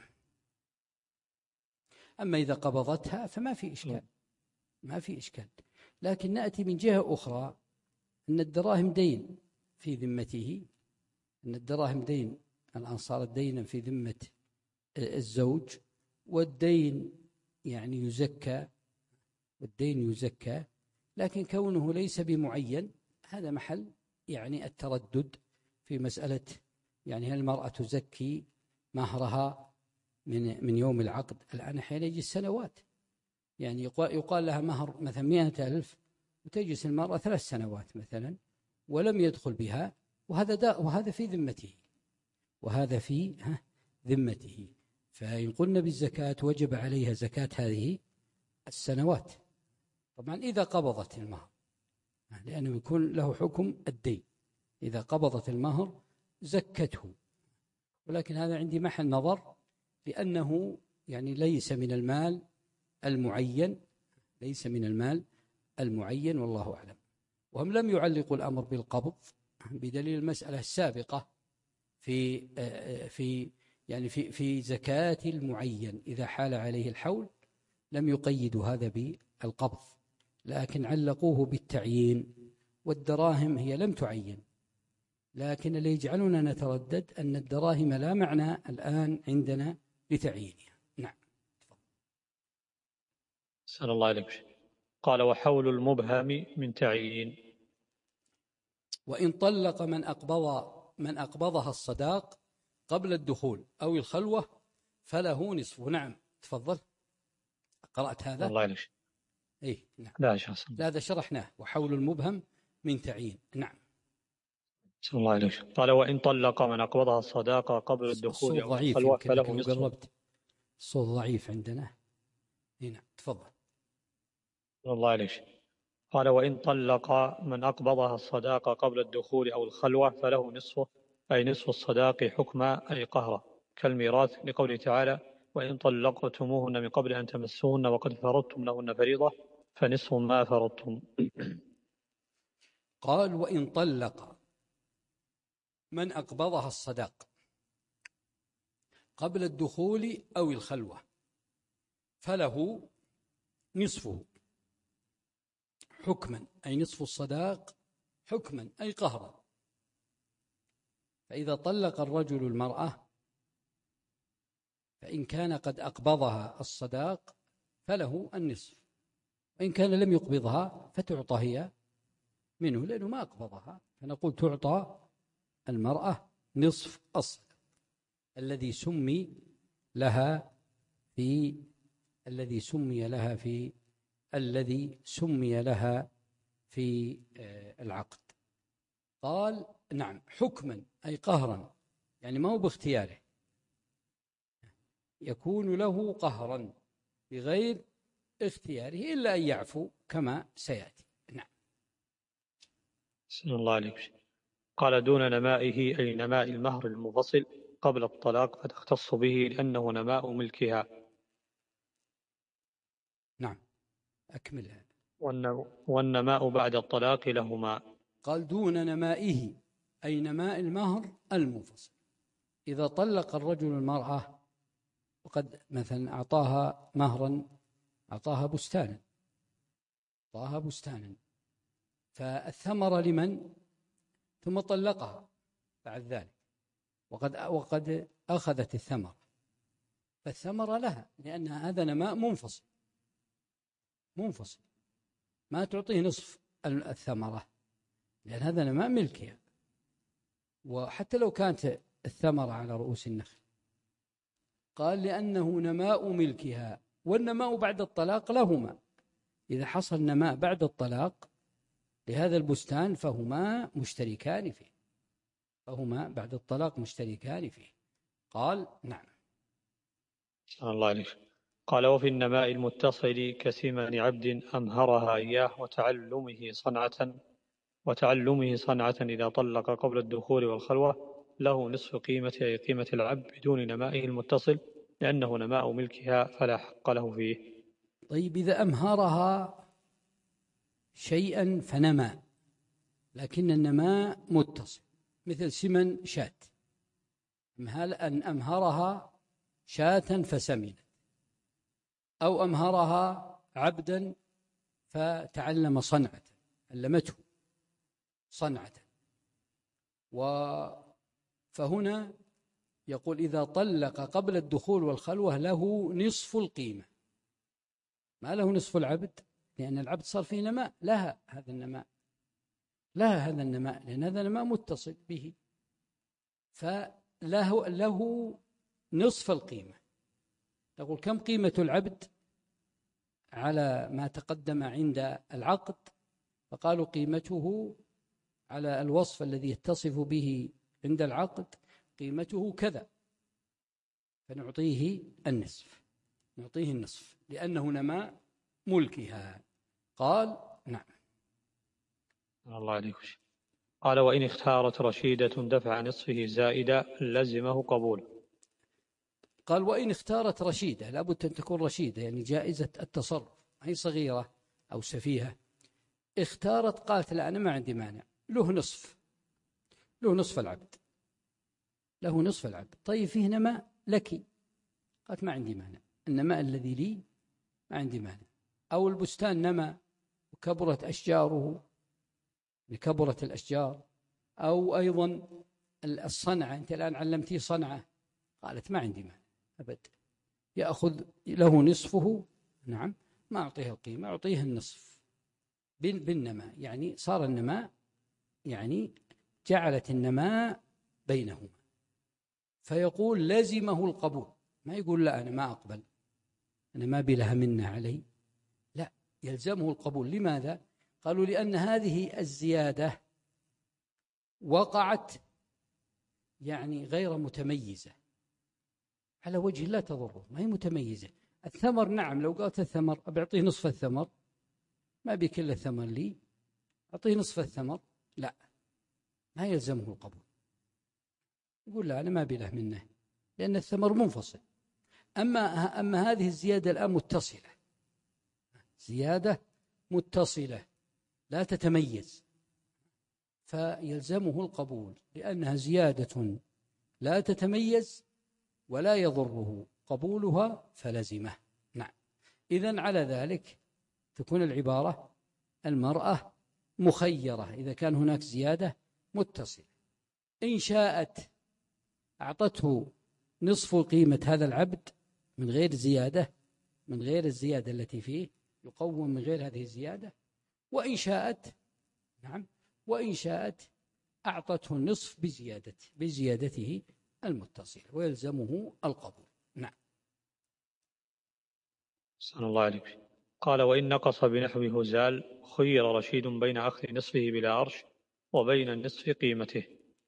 أما إذا قبضتها فما في إشكال، ما في إشكال. لكن نأتي من جهة أخرى، أن الدراهم دين في ذمته، أن الدراهم دين، الآن صارت دينا في ذمة الزوج، والدين يعني يزكى، والدين يزكى، لكن كونه ليس بمعين هذا محل يعني التردد في مسألة، يعني هل المرأة تزكي مهرها من من يوم العقد؟ الآن أحيانا يجي السنوات، يعني يقال لها مهر مثلا مئة ألف وتجلس المرأة ثلاث سنوات مثلا ولم يدخل بها، وهذا دا وهذا في ذمته، وهذا في ذمته. فإن قلنا بالزكاة وجب عليها زكاة هذه السنوات، طبعا إذا قبضت المهر، لأنه يكون له حكم الدين، إذا قبضت المهر زكته. ولكن هذا عندي محل نظر، لأنه يعني ليس من المال المعين، ليس من المال المعين، والله أعلم. وهم لم يعلقوا الأمر بالقبض بدليل المسألة السابقة في في يعني في في زكاة المعين، إذا حال عليه الحول لم يقيدوا هذا بالقبض، لكن علقوه بالتعيين. والدراهم هي لم تعين، لكن اللي يجعلنا نتردد أن الدراهم لا معنى الآن عندنا لتعيينها. نعم. سأل الله عليك. قال وحول المبهم من تعيين. وإن طلق من أقبض من أقبضها الصداق قبل الدخول أو الخلوة فله نصف. نعم تفضل. قرأت هذا؟ الله عليك. إيه نعم. لا شخص. لا هذا شرحناه، وحول المبهم من تعيين. نعم. سأل الله عليك. قال وإن طلق من أقبضها الصداقة قبل الدخول أو الخلوة فله نصف. قربت الصوت ضعيف عندنا. هنا تفضل. الله عليك. قال وإن طلق من أقبضها الصداقة قبل الدخول أو الخلوة فله نصفه، أي نصف الصداق حكما أي قهرا، كالميراث لقوله تعالى وإن طلقتموهن من قبل أن تمسوهن وقد فرضتم لهن فريضة فنصف ما فرضتم. قال وإن طلق من أقبضها الصداق قبل الدخول أو الخلوة فله نصفه حكما، أي نصف الصداق حكما أي قهرا. فإذا طلق الرجل المرأة فإن كان قد أقبضها الصداق فله النصف، وإن كان لم يقبضها فتعطى هي منه، لأنه ما أقبضها، فنقول تعطى المرأة نصف الصداق الذي سمي لها في الذي سمي لها في الذي سمي لها في العقد. قال نعم حكما أي قهرا، يعني ما هو باختياره، يكون له قهرا بغير اختياره إلا أن يعفو كما سيأتي. نعم. سلام الله عليك. قال دون نمائه أي نماء المهر المنفصل قبل الطلاق فتختص به لأنه نماء ملكها. نعم أكملها. والنماء بعد الطلاق لهما. قال دون نمائه أي نماء المهر المنفصل. إذا طلق الرجل المرأة وقد مثلا أعطاها مهرا، أعطاها بستانا، أعطاها بستانا فالثمرة لمن؟ ثم طلقها بعد ذلك وقد وقد أخذت الثمرة، فالثمرة لها لأن هذا نماء منفصل منفصل ما تعطيه نصف الثمرة، لأن هذا نماء ملكها. وحتى لو كانت الثمرة على رؤوس النخل، قال لأنه نماء ملكها، والنماء بعد الطلاق لهما. إذا حصل نماء بعد الطلاق لهذا البستان فهما مشتركان فيه، فهما بعد الطلاق مشتركان فيه. قال نعم. شاء الله عليك. قال وفي النماء المتصل كسمن عبد أمهرها إياه وتعلمه صنعة وتعلمه صنعة إذا طلق قبل الدخول والخلوة له نصف قيمة أي قيمة العبد بدون نمائه المتصل، لأنه نماء ملكها فلا حق له فيه. طيب إذا أمهرها شيئا فنمى، لكن النماء متصل، مثل سمن شاة، هل أن أمهرها شاة فسمنت، أو أمهرها عبدا فتعلم صنعة، علمته صنعة. فهنا يقول إذا طلق قبل الدخول والخلوة له نصف القيمة، ما له نصف العبد، لأن العبد صار فيه نماء، لها هذا النماء، لها هذا النماء، لأن هذا النماء متصل به، فله له نصف القيمة. تقول كم قيمة العبد على ما تقدم عند العقد؟ فقالوا قيمته على الوصف الذي يتصف به عند العقد قيمته كذا، فنعطيه النصف، نعطيه النصف لأنه نماء ملكها. قال نعم. الله عليك. قال وإن اختارت رشيدة دفع نصفه زائدا لزمه قبول. قال وإن اختارت رشيدة، لابد أن تكون رشيدة، يعني جائزة التصرف، هي صغيرة أو سفيهة. اختارت قالت لا أنا ما عندي مانع، له نصف، له نصف العبد، له نصف العبد. طيب فيه نماء لك، قالت ما عندي مانع، النماء الذي لي ما عندي مانع. أو البستان نمى وكبرت أشجاره، كبرت الأشجار. أو أيضا الصنعة، أنت الآن علمتيه صنعة، قالت ما عندي مانع أبد، يأخذ له نصفه. نعم، ما أعطيه القيمة، أعطيه النصف بالنماء، يعني صار النماء، يعني جعلت النماء بينهما. فيقول لزمه القبول، ما يقول لا أنا ما أقبل، أنا ما بلها منه علي، لا، يلزمه القبول. لماذا؟ قالوا لأن هذه الزيادة وقعت يعني غير متميزة، على وجه لا تضره، ما هي متميزة. الثمر نعم، لو قالت الثمر أبعطيه نصف الثمر، ما بكل الثمر لي، أعطيه نصف الثمر، لا، ما يلزمه القبول، يقول لا أنا ما بله منه، لأن الثمر منفصل. أما أما هذه الزيادة الآن متصلة، زيادة متصلة لا تتميز، فيلزمه القبول، لأنها زيادة لا تتميز ولا يضره قبولها فلزمه. نعم. إذن على ذلك تكون العبارة المرأة مخيرة إذا كان هناك زيادة متصلة، إن شاءت أعطته نصف قيمة هذا العبد من غير زيادة، من غير الزيادة التي فيه، يقوم من غير هذه الزيادة، وإن شاءت نعم وإن شاءت أعطته النصف بزيادته بزيادته المتصلة، ويلزمه القبول. نعم. صلى الله عليك. قال وإن نقص بنحو هزال خير رشيد بين أخذ نصفه بلا عرش وبين النصف قيمته.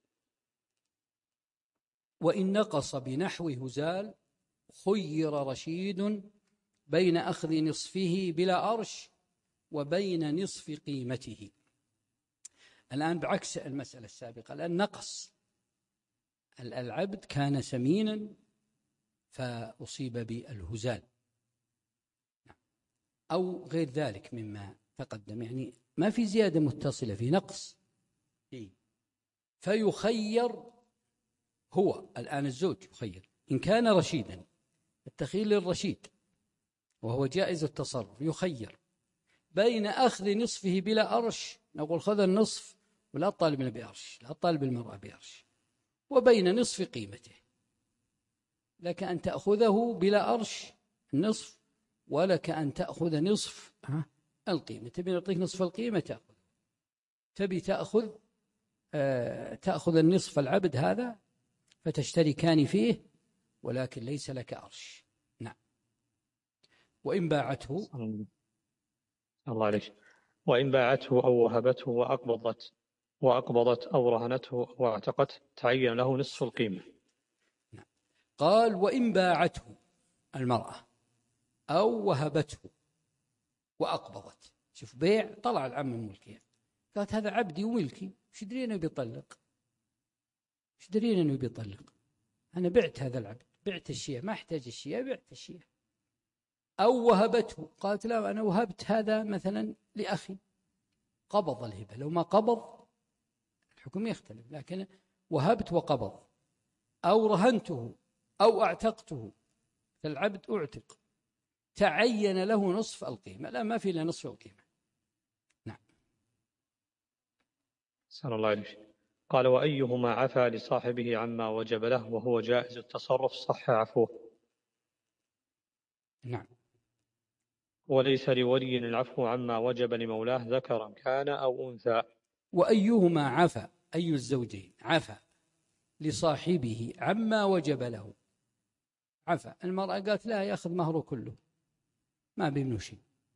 وإن نقص بنحو هزال خير رشيد بين أخذ نصفه بلا أرش وبين نصف قيمته. الآن بعكس المسألة السابقة، الآن نقص، العبد كان سمينا فأصيب بالهزال أو غير ذلك مما تقدم، يعني ما في زيادة متصلة، في نقص، فيخير هو الآن الزوج يخير إن كان رشيدا، التخيير للرشيد وهو جائز التصرف، يخير بين أخذ نصفه بلا أرش، نقول خذ النصف ولا طالب بأرش، لا طالب المرأة بأرش، وبين نصف قيمته، لك أن تأخذه بلا أرش النصف، ولك أن تأخذ نصف القيمة. تبي نعطيك نصف القيمة تأخذ، تبي تأخذ آه تأخذ النصف العبد هذا فتشتركان فيه، ولكن ليس لك أرش. نعم. وإن باعته الله عليك، وإن باعته أو وهبته وأقبضت وأقبضت أو رهنته واعتقت تعين له نصف القيمة. نعم. قال وإن باعته المرأة أو وهبته وأقبضت. شوف، بيع طلع العم من ملكها، قالت هذا عبدي وملكي، وش دري أنه بيطلق؟ وش دري أنه بيطلق؟ أنا بعت هذا العبد، بعت الشيء، ما احتاج الشيء، بعت الشيء. أو وهبته، قالت لا أنا وهبت هذا مثلا لأخي، قبض الهبة. لو ما قبض الحكم يختلف، لكن وهبت وقبض. أو رهنته أو أعتقته، فالعبد أعتق، تعين له نصف القيمة. لا، ما في إلا نصف القيمة. نعم. سأل الله عليك. قال وأيهما عفا لصاحبه عما وجب له وهو جائز التصرف صح عفوه. نعم. وليس لولي العفو عما وجب لمولاه ذكرا كان أو أنثى. وأيهما عفا، أي الزوجين عفا لصاحبه عما وجب له. عفا، المرأة قالت لا يأخذ مهره كله، ما بيمنه شيء،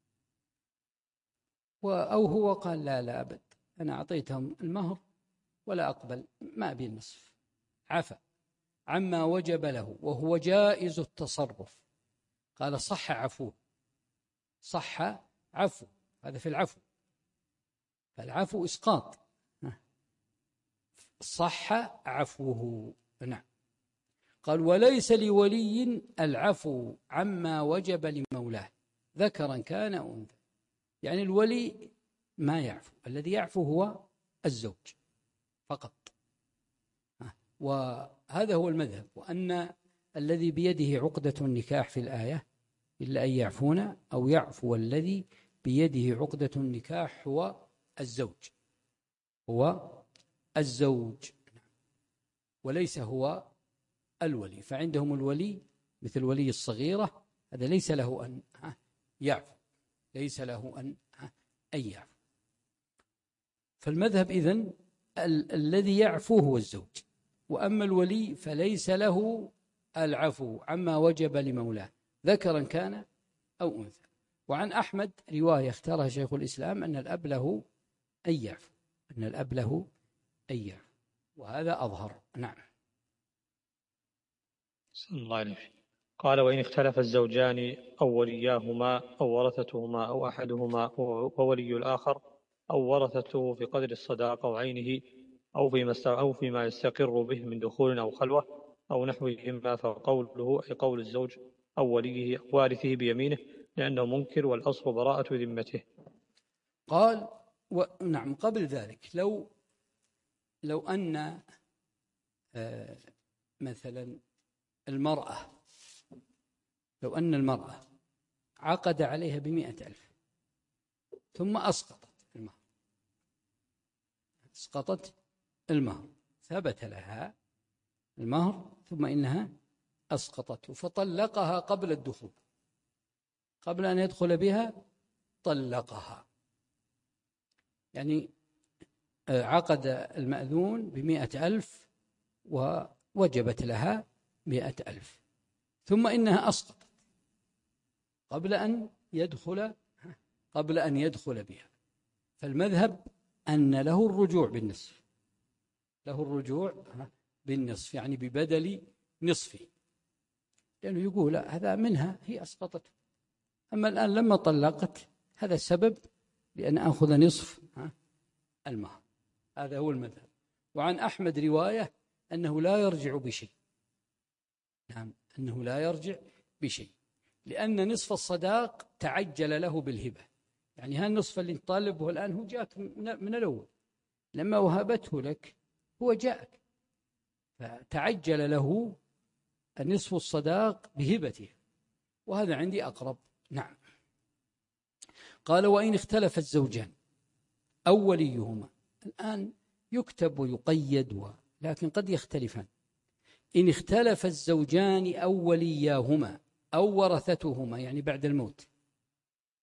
أو هو قال لا لا أبد، أنا أعطيتهم المهر ولا أقبل، ما أبي النصف. عفا عما وجب له وهو جائز التصرف. قال صح عفوه، صح عفو، هذا في العفو، فالعفو إسقاط، صح عفوه. نعم. قال وليس لولي العفو عما وجب لمولاه ذكرا كان أو أنثى. يعني الولي ما يعفو، الذي يعفو هو الزوج فقط. وهذا هو المذهب، وأن الذي بيده عقدة النكاح في الآية إلا أن يعفون أو يعفو الذي بيده عقدة النكاح هو الزوج، هو الزوج وليس هو الولي. فعندهم الولي مثل ولي الصغيرة، هذا ليس له أن يعفو، ليس له أن يعفو. فالمذهب إذن ال- الذي يعفو هو الزوج، وأما الولي فليس له العفو عما وجب لمولاه ذكرا كان أو أنثى. وعن أحمد رواية اختارها شيخ الإسلام أن الأب له أن يعفو، أن الأب له أن يعفو، وهذا أظهر. نعم. صلى الله عليه وسلم. قال وإن اختلف الزوجان أو ولياهما أو ورثتهما أو أحدهما وولي الآخر أو ورثته في قدر الصداق أو عينه أو فيما أو فيما يستقر به من دخول أو خلوة أو نحوهما، فقوله أي قول الزوج أو وليه أو وارثه بيمينه، لأنه منكر والأصل براءة ذمته. قال ونعم. قبل ذلك لو لو أن آه مثلا المرأة لو أن المرأة عقد عليها بمئة ألف ثم أسقطت المهر، أسقطت المهر، ثبت لها المهر ثم إنها أسقطته فطلقها قبل الدخول، قبل أن يدخل بها طلقها. يعني عقد المأذون بمئة ألف ووجبت لها مئة ألف، ثم إنها أسقطت قبل أن يدخل قبل أن يدخل بها. فالمذهب أن له الرجوع بالنصف، له الرجوع بالنصف، يعني ببدل نصفه، لأنه يقول هذا منها هي أسقطته، أما الآن لما طلقت هذا السبب لأن أخذ نصف المهر. هذا هو المذهب. وعن أحمد رواية أنه لا يرجع بشيء، نعم، أنه لا يرجع بشيء، لأن نصف الصداق تعجل له بالهبة. يعني هالنصف اللي نطالبه الآن هو جاءك من الأول، لما وهبته لك هو جاءك، فتعجل له نصف الصداق بهبته، وهذا عندي أقرب. نعم. قال وإن اختلف الزوجان أو وليهما، الآن يكتب ويقيد و... لكن قد يختلفان. إن اختلف الزوجان أو ولياهما أو ورثتهما، يعني بعد الموت،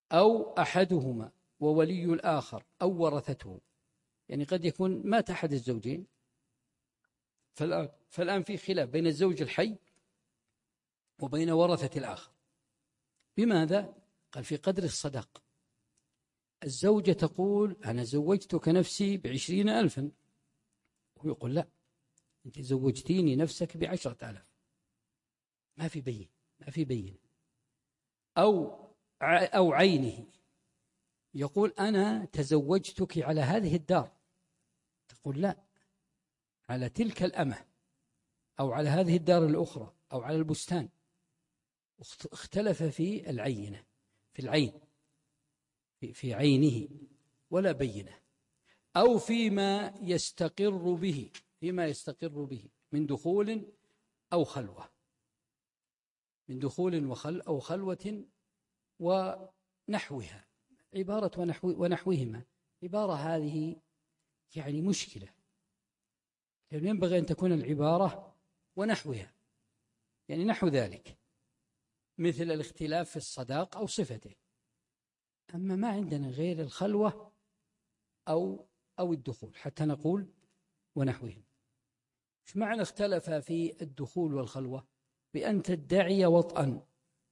أو أحدهما وولي الآخر أو ورثته، يعني قد يكون مات أحد الزوجين، فالآن, فالآن في خلاف بين الزوج الحي وبين ورثة الآخر. بماذا؟ قال في قدر الصداق. الزوجة تقول أنا زوجتك نفسي بعشرين ألفا، ويقول لا، أنت زوجتيني نفسك بعشرة آلاف. ما في بين، ما في بين. أو أو عينه، يقول أنا تزوجتك على هذه الدار، تقول لا، على تلك الأمة، أو على هذه الدار الأخرى، أو على البستان. اختلف في العينة، في العين، في, في عينه ولا بينه. أو فيما يستقر به، فيما يستقر به من دخول أو خلوة، من دخول وخل أو خلوة ونحوها. عبارة ونحو ونحوهما، عبارة هذه يعني مشكلة، لأن ينبغي أن تكون العبارة ونحوها، يعني نحو ذلك، مثل الاختلاف في الصداق أو صفته. أما ما عندنا غير الخلوة أو أو الدخول حتى نقول ونحوهم. إيش معنى اختلف في الدخول والخلوة؟ بأن تدعي وطئا،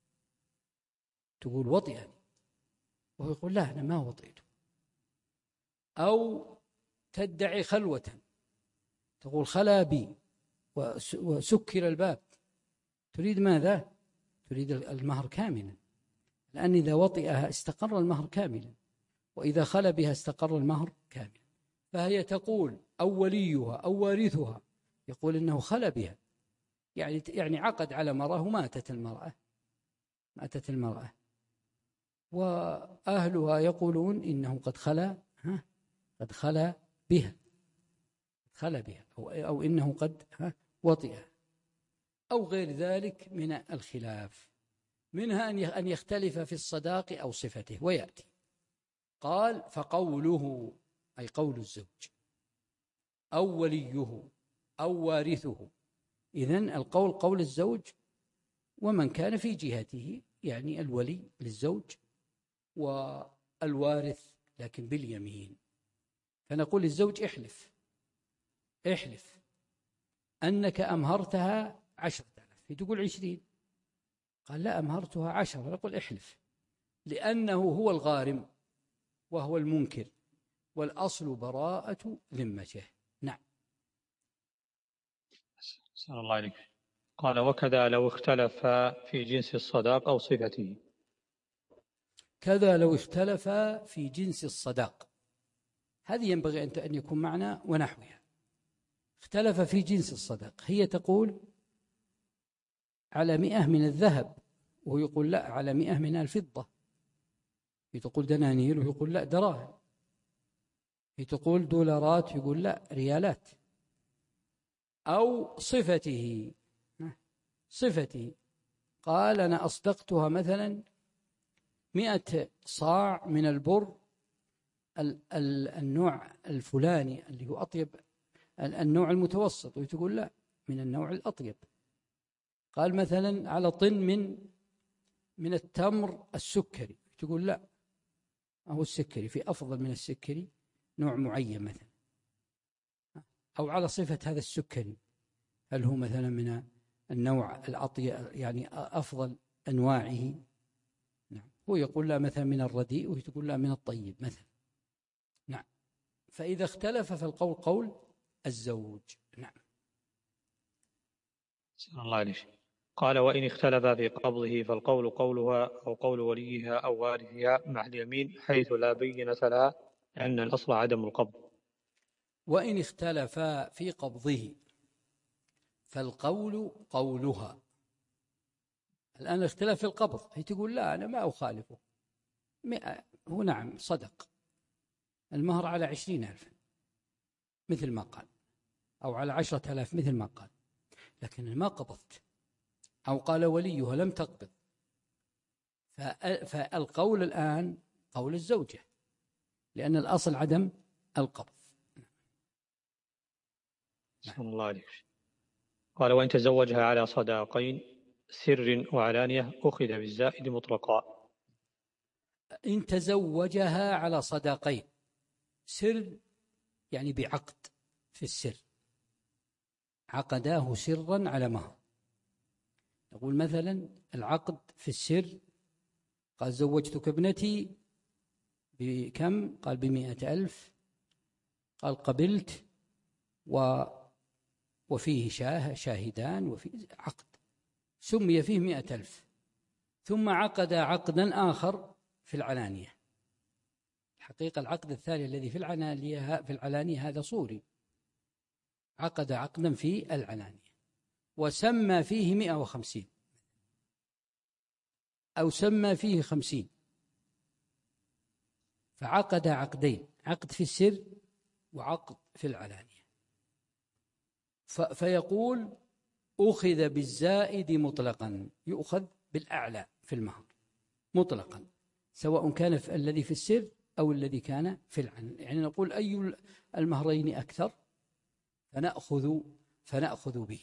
تقول وطئا، وهو يقول لا أنا ما وطئته. أو تدعي خلوة، تقول خلا بي وسكر الباب. تريد ماذا؟ تريد المهر كاملا، لأن إذا وطئها استقر المهر كاملا، وإذا خلا بها استقر المهر كاملا. فهي تقول أو وليها أو وارثها يقول إنه خلا بها، يعني يعني عقد على مرأة وماتت المرأة، ماتت المرأة، وأهلها يقولون إنه قد خلا، ها قد خلا بها، خلا بها، أو, أو إنه قد ها وطئها، أو غير ذلك من الخلاف. منها أن يختلف في الصداق أو صفته. ويأتي قال فقوله، أي قول الزوج، أو وليه أو وارثه. إذن القول قول الزوج ومن كان في جهته، يعني الولي للزوج والوارث لكن باليمين. فنقول للزوج احلف، احلف أنك أمهرتها عشرة آلاف، تقول عشرين، قال لا أمهرتها عشرة، نقول احلف، لأنه هو الغارم وهو المنكر، والأصل براءة ذمته. نعم. سأل الله عليك. قال وكذا لو اختلف في جنس الصداق أو صفته. كذا لو اختلف في جنس الصداق، هذه ينبغي أن يكون معنا ونحوها. اختلف في جنس الصداق، هي تقول على مئة من الذهب، وهو يقول لا على مئة من الفضة. هي تقول دنانير ويقول لا دراهم. هي تقول دولارات يقول لا ريالات. أو صفته، صفته قال أنا أصدقتها مثلا مئة صاع من البر النوع الفلاني اللي هو أطيب، النوع المتوسط، وتقول لا من النوع الأطيب. قال مثلا على طن من من التمر السكري، تقول لا هو السكري في أفضل من السكري نوع معين مثلا. أو على صفة هذا السكري، هل هو مثلا من النوع الأطيب يعني أفضل أنواعه. نعم. هو يقول لا مثلا من الرديء، وهي تقول لا من الطيب مثلا. نعم. فإذا اختلف فالقول قول الزوج. نعم. سأل الله عليك. قال وإن اختلف في قبضه فالقول قولها أو قول وليها أو وارثها مع اليمين، حيث لا بينة لها، لأن الأصل عدم القبض. وإن اختلف في قبضه فالقول قولها. الآن اختلف في القبض، هي تقول لا أنا ما أخالفه، هو نعم صدق، المهر على عشرين ألف مثل ما قال، أو على عشرة آلاف مثل ما قال، لكن ما قبضت. أو قال وليها لم تقبض، فالقول الآن قول الزوجة، لأن الأصل عدم القبض. نعم. الله عليك. قال وإن تزوجها على صداقين سر وعلانية أخذ بالزائد مطلقا. إن تزوجها على صداقين، سر يعني بعقد في السر، عقداه سرا على مهر. نقول مثلا العقد في السر، قال زوجتك ابنتي بكم؟ قال بمئة ألف. قال قبلت، و وفيه شاه شاهدان، وفيه عقد سمي فيه مئة ألف. ثم عقد عقدا آخر في العلانية. الحقيقة العقد الثاني الذي في العلانية في العلانية هذا صوري، عقد عقدا في العلانية وسمى فيه مئة وخمسين أو سمى فيه خمسين، فعقد عقدين، عقد في السر وعقد في العلانية. فيقول أخذ بالزائد مطلقا، يؤخذ بالأعلى في المهر مطلقا، سواء كان في الذي في السر أو الذي كان في العلن. يعني نقول أي المهرين أكثر فنأخذ فنأخذ به.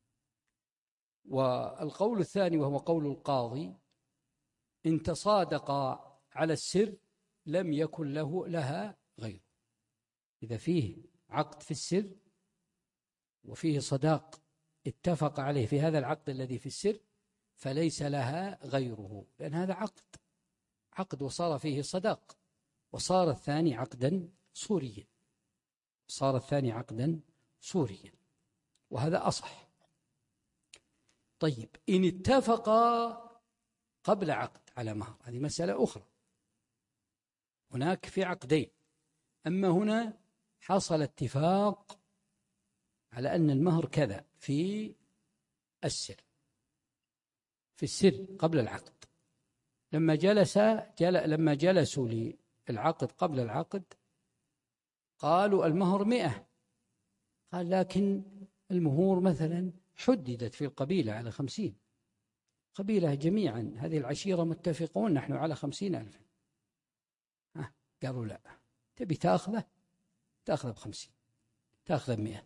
والقول الثاني وهو قول القاضي: إن تصادقا على السر لم يكن له لها غير. إذا فيه عقد في السر وفيه صداق اتفق عليه في هذا العقد الذي في السر فليس لها غيره، لأن هذا عقد عقد وصار فيه صداق، وصار الثاني عقدا صوريا، صار الثاني عقدا صوريا، وهذا أصح. طيب إن اتفقا قبل عقد على مهر، هذه مسألة أخرى. هناك في عقدين، أما هنا حصل اتفاق على أن المهر كذا في السر، في السر قبل العقد. لما جلس جل لما جلسوا للعقد قبل العقد قالوا المهر مئة. قال لكن المهور مثلا حددت في القبيلة على خمسين، قبيلة جميعا هذه العشيرة متفقون نحن على خمسين ألف. قالوا لا، تبي تأخذه تأخذه بخمسين، تأخذه بمئة.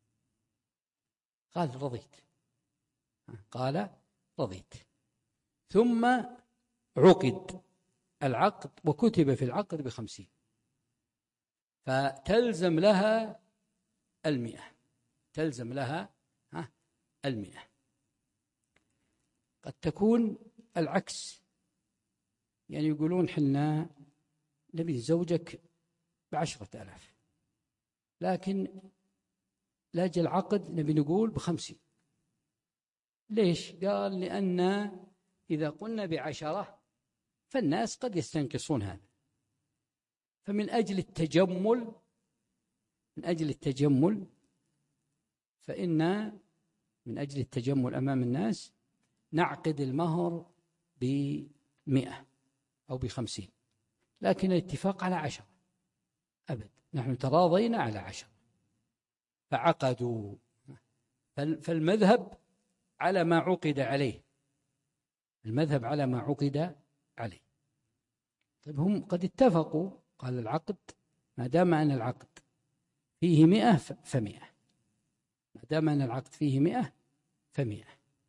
قال رضيت، قال رضيت. ثم عقد العقد وكتب في العقد بخمسين، فتلزم لها المئة، تلزم لها المئة. قد تكون العكس، يعني يقولون حنا نبي زوجك بعشرة آلاف، لكن لاجل العقد نبي نقول بخمسين. ليش؟ قال لأن إذا قلنا بعشرة فالناس قد يستنقصون هذا، فمن أجل التجمل من أجل التجمل فإن من أجل التجمل أمام الناس نعقد المهر بمئة أو بخمسين، لكن الاتفاق على عشرة أبد، نحن تراضينا على عشرة فعقدوا. فالمذهب على ما عقد عليه، المذهب على ما عقد عليه. طيب هم قد اتفقوا، قال العقد ما دام أن العقد فيه مئة فمئة، ما دام أن العقد فيه مئة فمئة.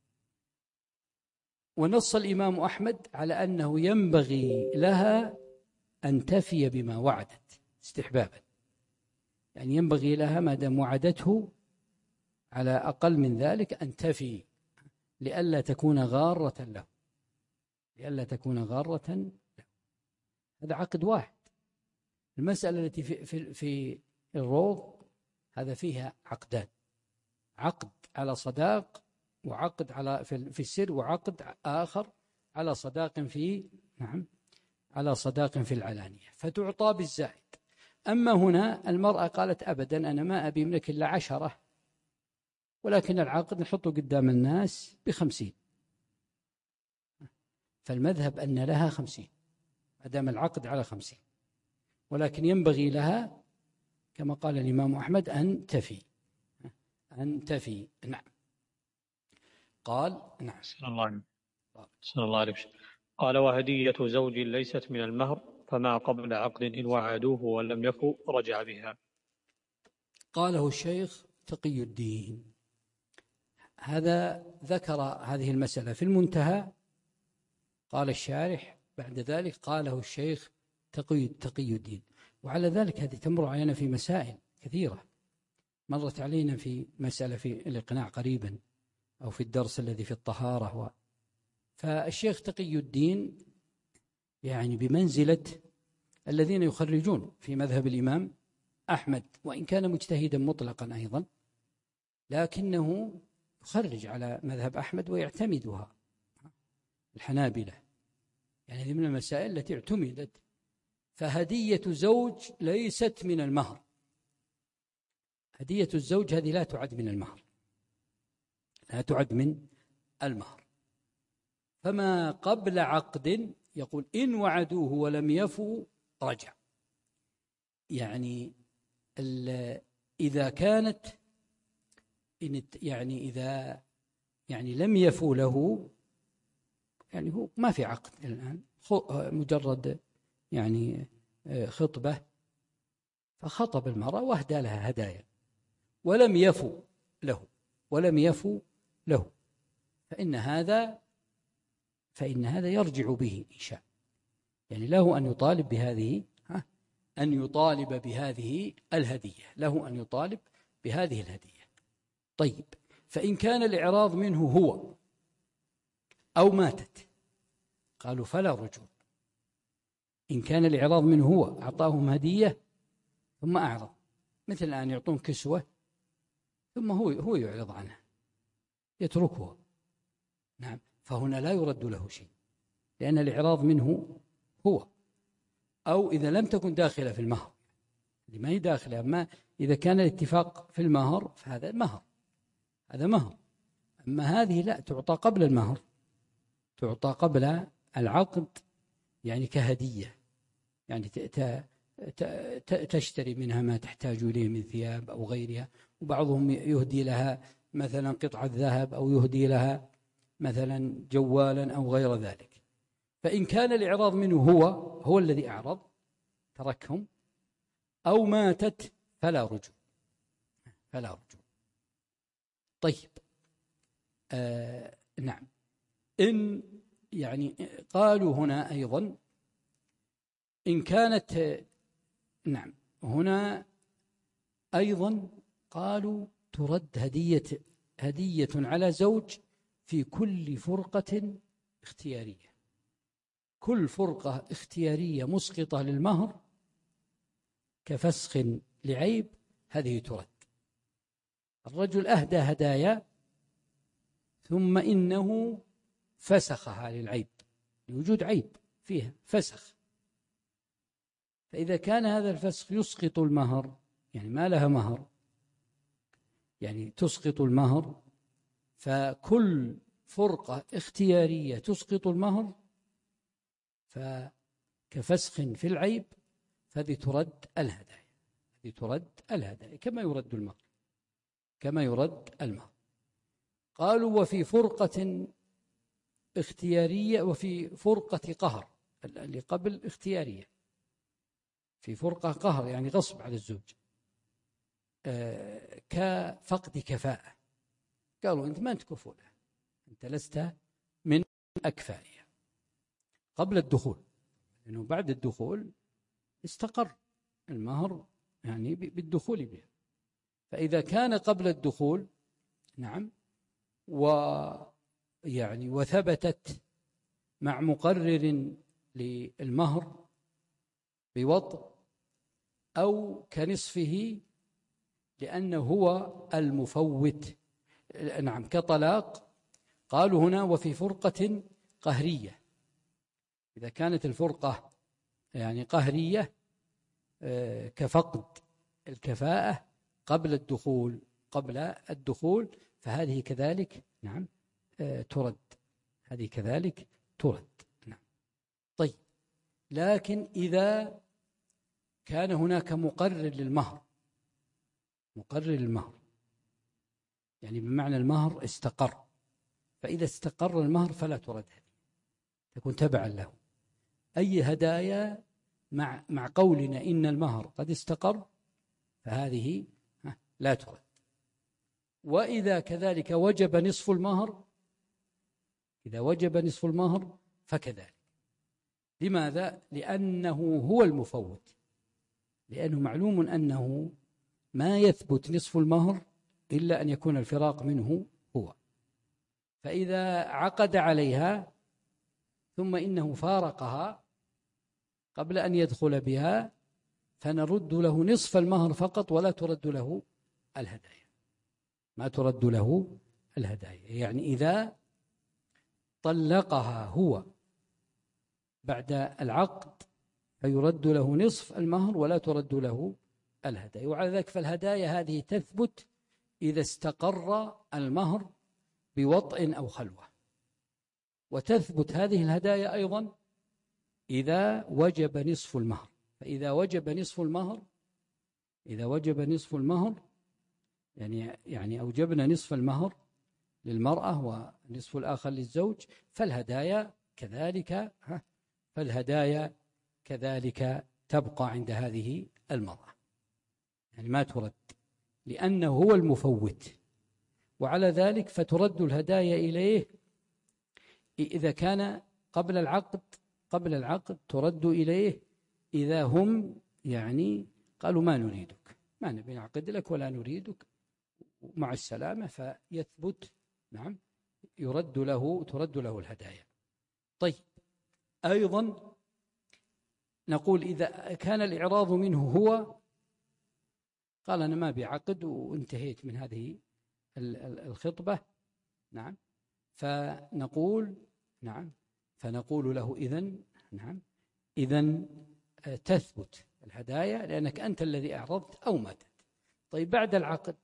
ونص الإمام أحمد على أنه ينبغي لها أن تفي بما وعدت استحبابا، يعني ينبغي لها ما دام وعدته على أقل من ذلك أن تفي، لئلا تكون غارة له، لئلا تكون غارة له. هذا عقد واحد. المسألة التي في, في, في الروض هذا فيها عقدان، عقد على صداق وعقد على في, في السر، وعقد آخر على صداق في نعم على صداق في العلانية، فتعطى بالزائد. أما هنا المرأة قالت أبدا أنا ما أبي منك إلا عشرة، ولكن العقد نحطه قدام الناس بخمسين، فالمذهب أن لها خمسين أدام العقد على خمسين، ولكن ينبغي لها كما قال الإمام أحمد أن تفي، أن تفي. نعم. قال نعم. صلى الله عليه صلى الله عليه وسلم. قال وهدية زوج ليست من المهر، فما قبل عقد إن وعدوه ولم يفوا رجع بها. قاله الشيخ تقي الدين، هذا ذكر هذه المسألة في المنتهى. قال الشارح بعد ذلك قاله الشيخ تقي, تقي الدين. وعلى ذلك هذه تمر علينا في مسائل كثيرة، مرت علينا في مسألة في الإقناع قريبا أو في الدرس الذي في الطهارة و... فالشيخ تقي الدين يعني بمنزلة الذين يخرجون في مذهب الإمام أحمد، وإن كان مجتهدا مطلقا أيضا، لكنه يخرج على مذهب أحمد ويعتمدها الحنابلة. يعني هذه من المسائل التي اعتمدت. فهدية زوج ليست من المهر، هدية الزوج هذه لا تعد من المهر، لا تعد من المهر. فما قبل عقد يقول إن وعدوه ولم يفوا رجع. يعني إذا كانت يعني إذا يعني لم يفوا له، يعني هو ما في عقد الآن، مجرد يعني خطبة، فخطب المرأة وأهدى لها هدايا ولم يفوا له ولم يفوا له فإن هذا فإن هذا يرجع به إن شاء، يعني له أن يطالب بهذه أن يطالب بهذه الهدية، له أن يطالب بهذه الهدية. طيب، فإن كان الإعراض منه هو أو ماتت قالوا فلا رجوع. إن كان الإعراض منه هو، أعطاهم هدية ثم أعرض، مثل الآن يعطون كسوة ثم هو هو يعرض عنها يتركها، نعم، فهنا لا يرد له شيء لأن الإعراض منه هو. أو إذا لم تكن داخلة في المهر، ما هي داخلة، أما إذا كان الاتفاق في المهر فهذا مهر، هذا مهر. أما هذه لا، تعطى قبل المهر، تعطى قبل العقد، يعني كهدية، يعني تشتري منها ما تحتاج إليه من ثياب أو غيرها، وبعضهم يهدي لها مثلا قطعة ذهب أو يهدي لها مثلا جوالا أو غير ذلك. فإن كان الإعراض منه هو هو الذي أعرض تركهم أو ماتت فلا رجوع، فلا رجوع. طيب، آه نعم. إن يعني قالوا هنا أيضا إن كانت، نعم، هنا أيضا قالوا ترد هدية هدية على زوج في كل فرقة اختيارية. كل فرقة اختيارية مسقطة للمهر كفسخ لعيب هذه ترد. الرجل أهدى هدايا ثم إنه فسخها للعيب لوجود عيب فيها، فسخ. فإذا كان هذا الفسخ يسقط المهر، يعني ما لها مهر، يعني تسقط المهر، فكل فرقة اختيارية تسقط المهر فكفسخ في العيب، فهذه ترد الهدايا، هذه ترد الهدايا كما يرد المهر، كما يرد المهر. قالوا وفي فرقة اختيارية وفي فرقة قهر، اللي قبل اختيارية، في فرقة قهر يعني غصب على الزوج، آه كفقد كفاءة، قالوا أنت ما أنت كفؤ، أنت لست من أكفائها قبل الدخول، لأنه بعد الدخول استقر المهر يعني بالدخول به. فإذا كان قبل الدخول، نعم، ويعني وثبتت مع مقرر للمهر بوطء أو كنصفه لأنه هو المفوت، نعم، كطلاق. قالوا هنا وفي فرقة قهرية، إذا كانت الفرقة يعني قهرية كفقد الكفاءة قبل الدخول قبل الدخول فهذه كذلك، نعم، ترد، هذه كذلك ترد، نعم. طيب، لكن إذا كان هناك مقرر للمهر، مقرر للمهر يعني بمعنى المهر استقر، فإذا استقر المهر فلا ترد هذه، تكون تبعا له. أي هدايا مع مع قولنا إن المهر قد استقر فهذه لا ترد. وإذا كذلك وجب نصف المهر، إذا وجب نصف المهر فكذلك، لماذا؟ لأنه هو المفوت، لأنه معلوم أنه ما يثبت نصف المهر إلا أن يكون الفراق منه هو. فإذا عقد عليها ثم إنه فارقها قبل أن يدخل بها فنرد له نصف المهر فقط ولا ترد له الهدايا، ما ترد له الهدايا. يعني إذا طلقها هو بعد العقد فيرد له نصف المهر ولا ترد له الهدايا. وعلى ذلك فالهدايا هذه تثبت إذا استقر المهر بوطء أو خلوة، وتثبت هذه الهدايا أيضا إذا وجب نصف المهر. فإذا وجب نصف المهر إذا وجب نصف المهر يعني يعني أوجبنا نصف المهر للمرأة ونصف الآخر للزوج، فالهدايا كذلك فالهدايا كذلك تبقى عند هذه المرأة، يعني ما ترد، لأنه هو المفوت. وعلى ذلك فترد الهدايا إليه إذا كان قبل العقد قبل العقد ترد إليه إذا هم يعني قالوا ما نريدك، ما نبي نعقد لك ولا نريدك، مع السلامة، فيثبت نعم يرد له ترد له الهدايا. طيب، أيضا نقول إذا كان الإعراض منه هو قال أنا ما بعقد وانتهيت من هذه الخطبة، نعم، فنقول نعم فنقول له إذن نعم إذن تثبت الهدايا لأنك أنت الذي أعرضت أو ماتت. طيب، بعد العقد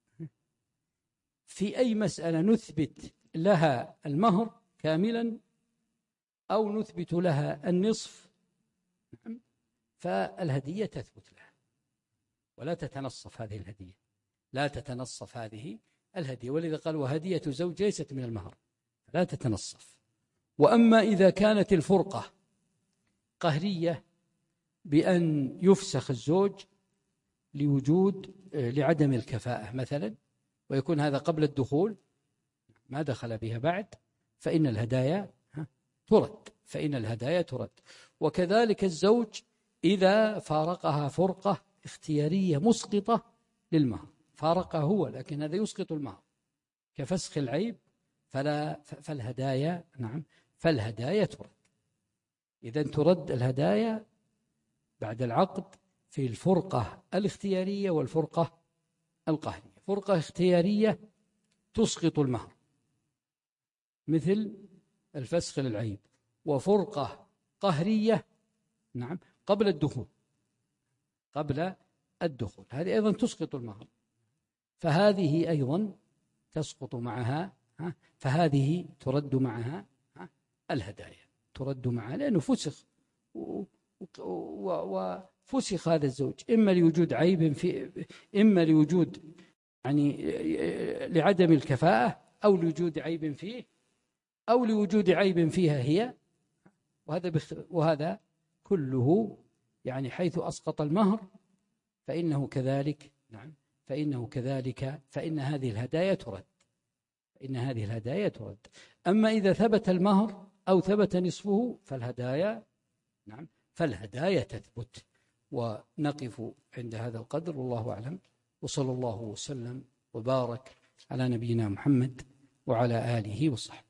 في أي مسألة نثبت لها المهر كاملا أو نثبت لها النصف، نعم، فالهدية تثبت لها ولا تتنصف هذه الهدية لا تتنصف هذه الهدية ولذا قال وهدية زوج ليست من المهر لا تتنصف. وأما إذا كانت الفرقة قهرية بأن يفسخ الزوج لوجود لعدم الكفاءة مثلا، ويكون هذا قبل الدخول ما دخل بها بعد، فإن الهدايا ترد فإن الهدايا ترد. وكذلك الزوج إذا فارقها فرقة اختيارية مسقطة للمهر، فارقه هو لكن هذا يسقط المهر كفسخ العيب، فلا فالهدايا نعم فالهدايا ترد. إذن ترد الهدايا بعد العقد في الفرقة الاختيارية والفرقة القهرية. فرقة اختيارية تسقط المهر مثل الفسخ للعيب، وفرقة قهرية نعم قبل الدخول قبل الدخول هذه أيضا تسقط المهر، فهذه أيضا تسقط معها فهذه ترد معها الهدايا ترد معها لأنه فسخ وفسخ هذا الزوج إما لوجود عيب في إما لوجود يعني لعدم الكفاءة أو لوجود عيب فيه أو لوجود عيب فيها هي، وهذا وهذا كله يعني حيث أسقط المهر فإنه كذلك نعم فإنه كذلك فإن هذه الهدايا ترد فإن هذه الهدايا ترد. أما إذا ثبت المهر أو ثبت نصفه فالهدايا نعم فالهدايا تثبت. ونقف عند هذا القدر والله أعلم، وصلى الله وسلم وبارك على نبينا محمد وعلى آله وصحبه.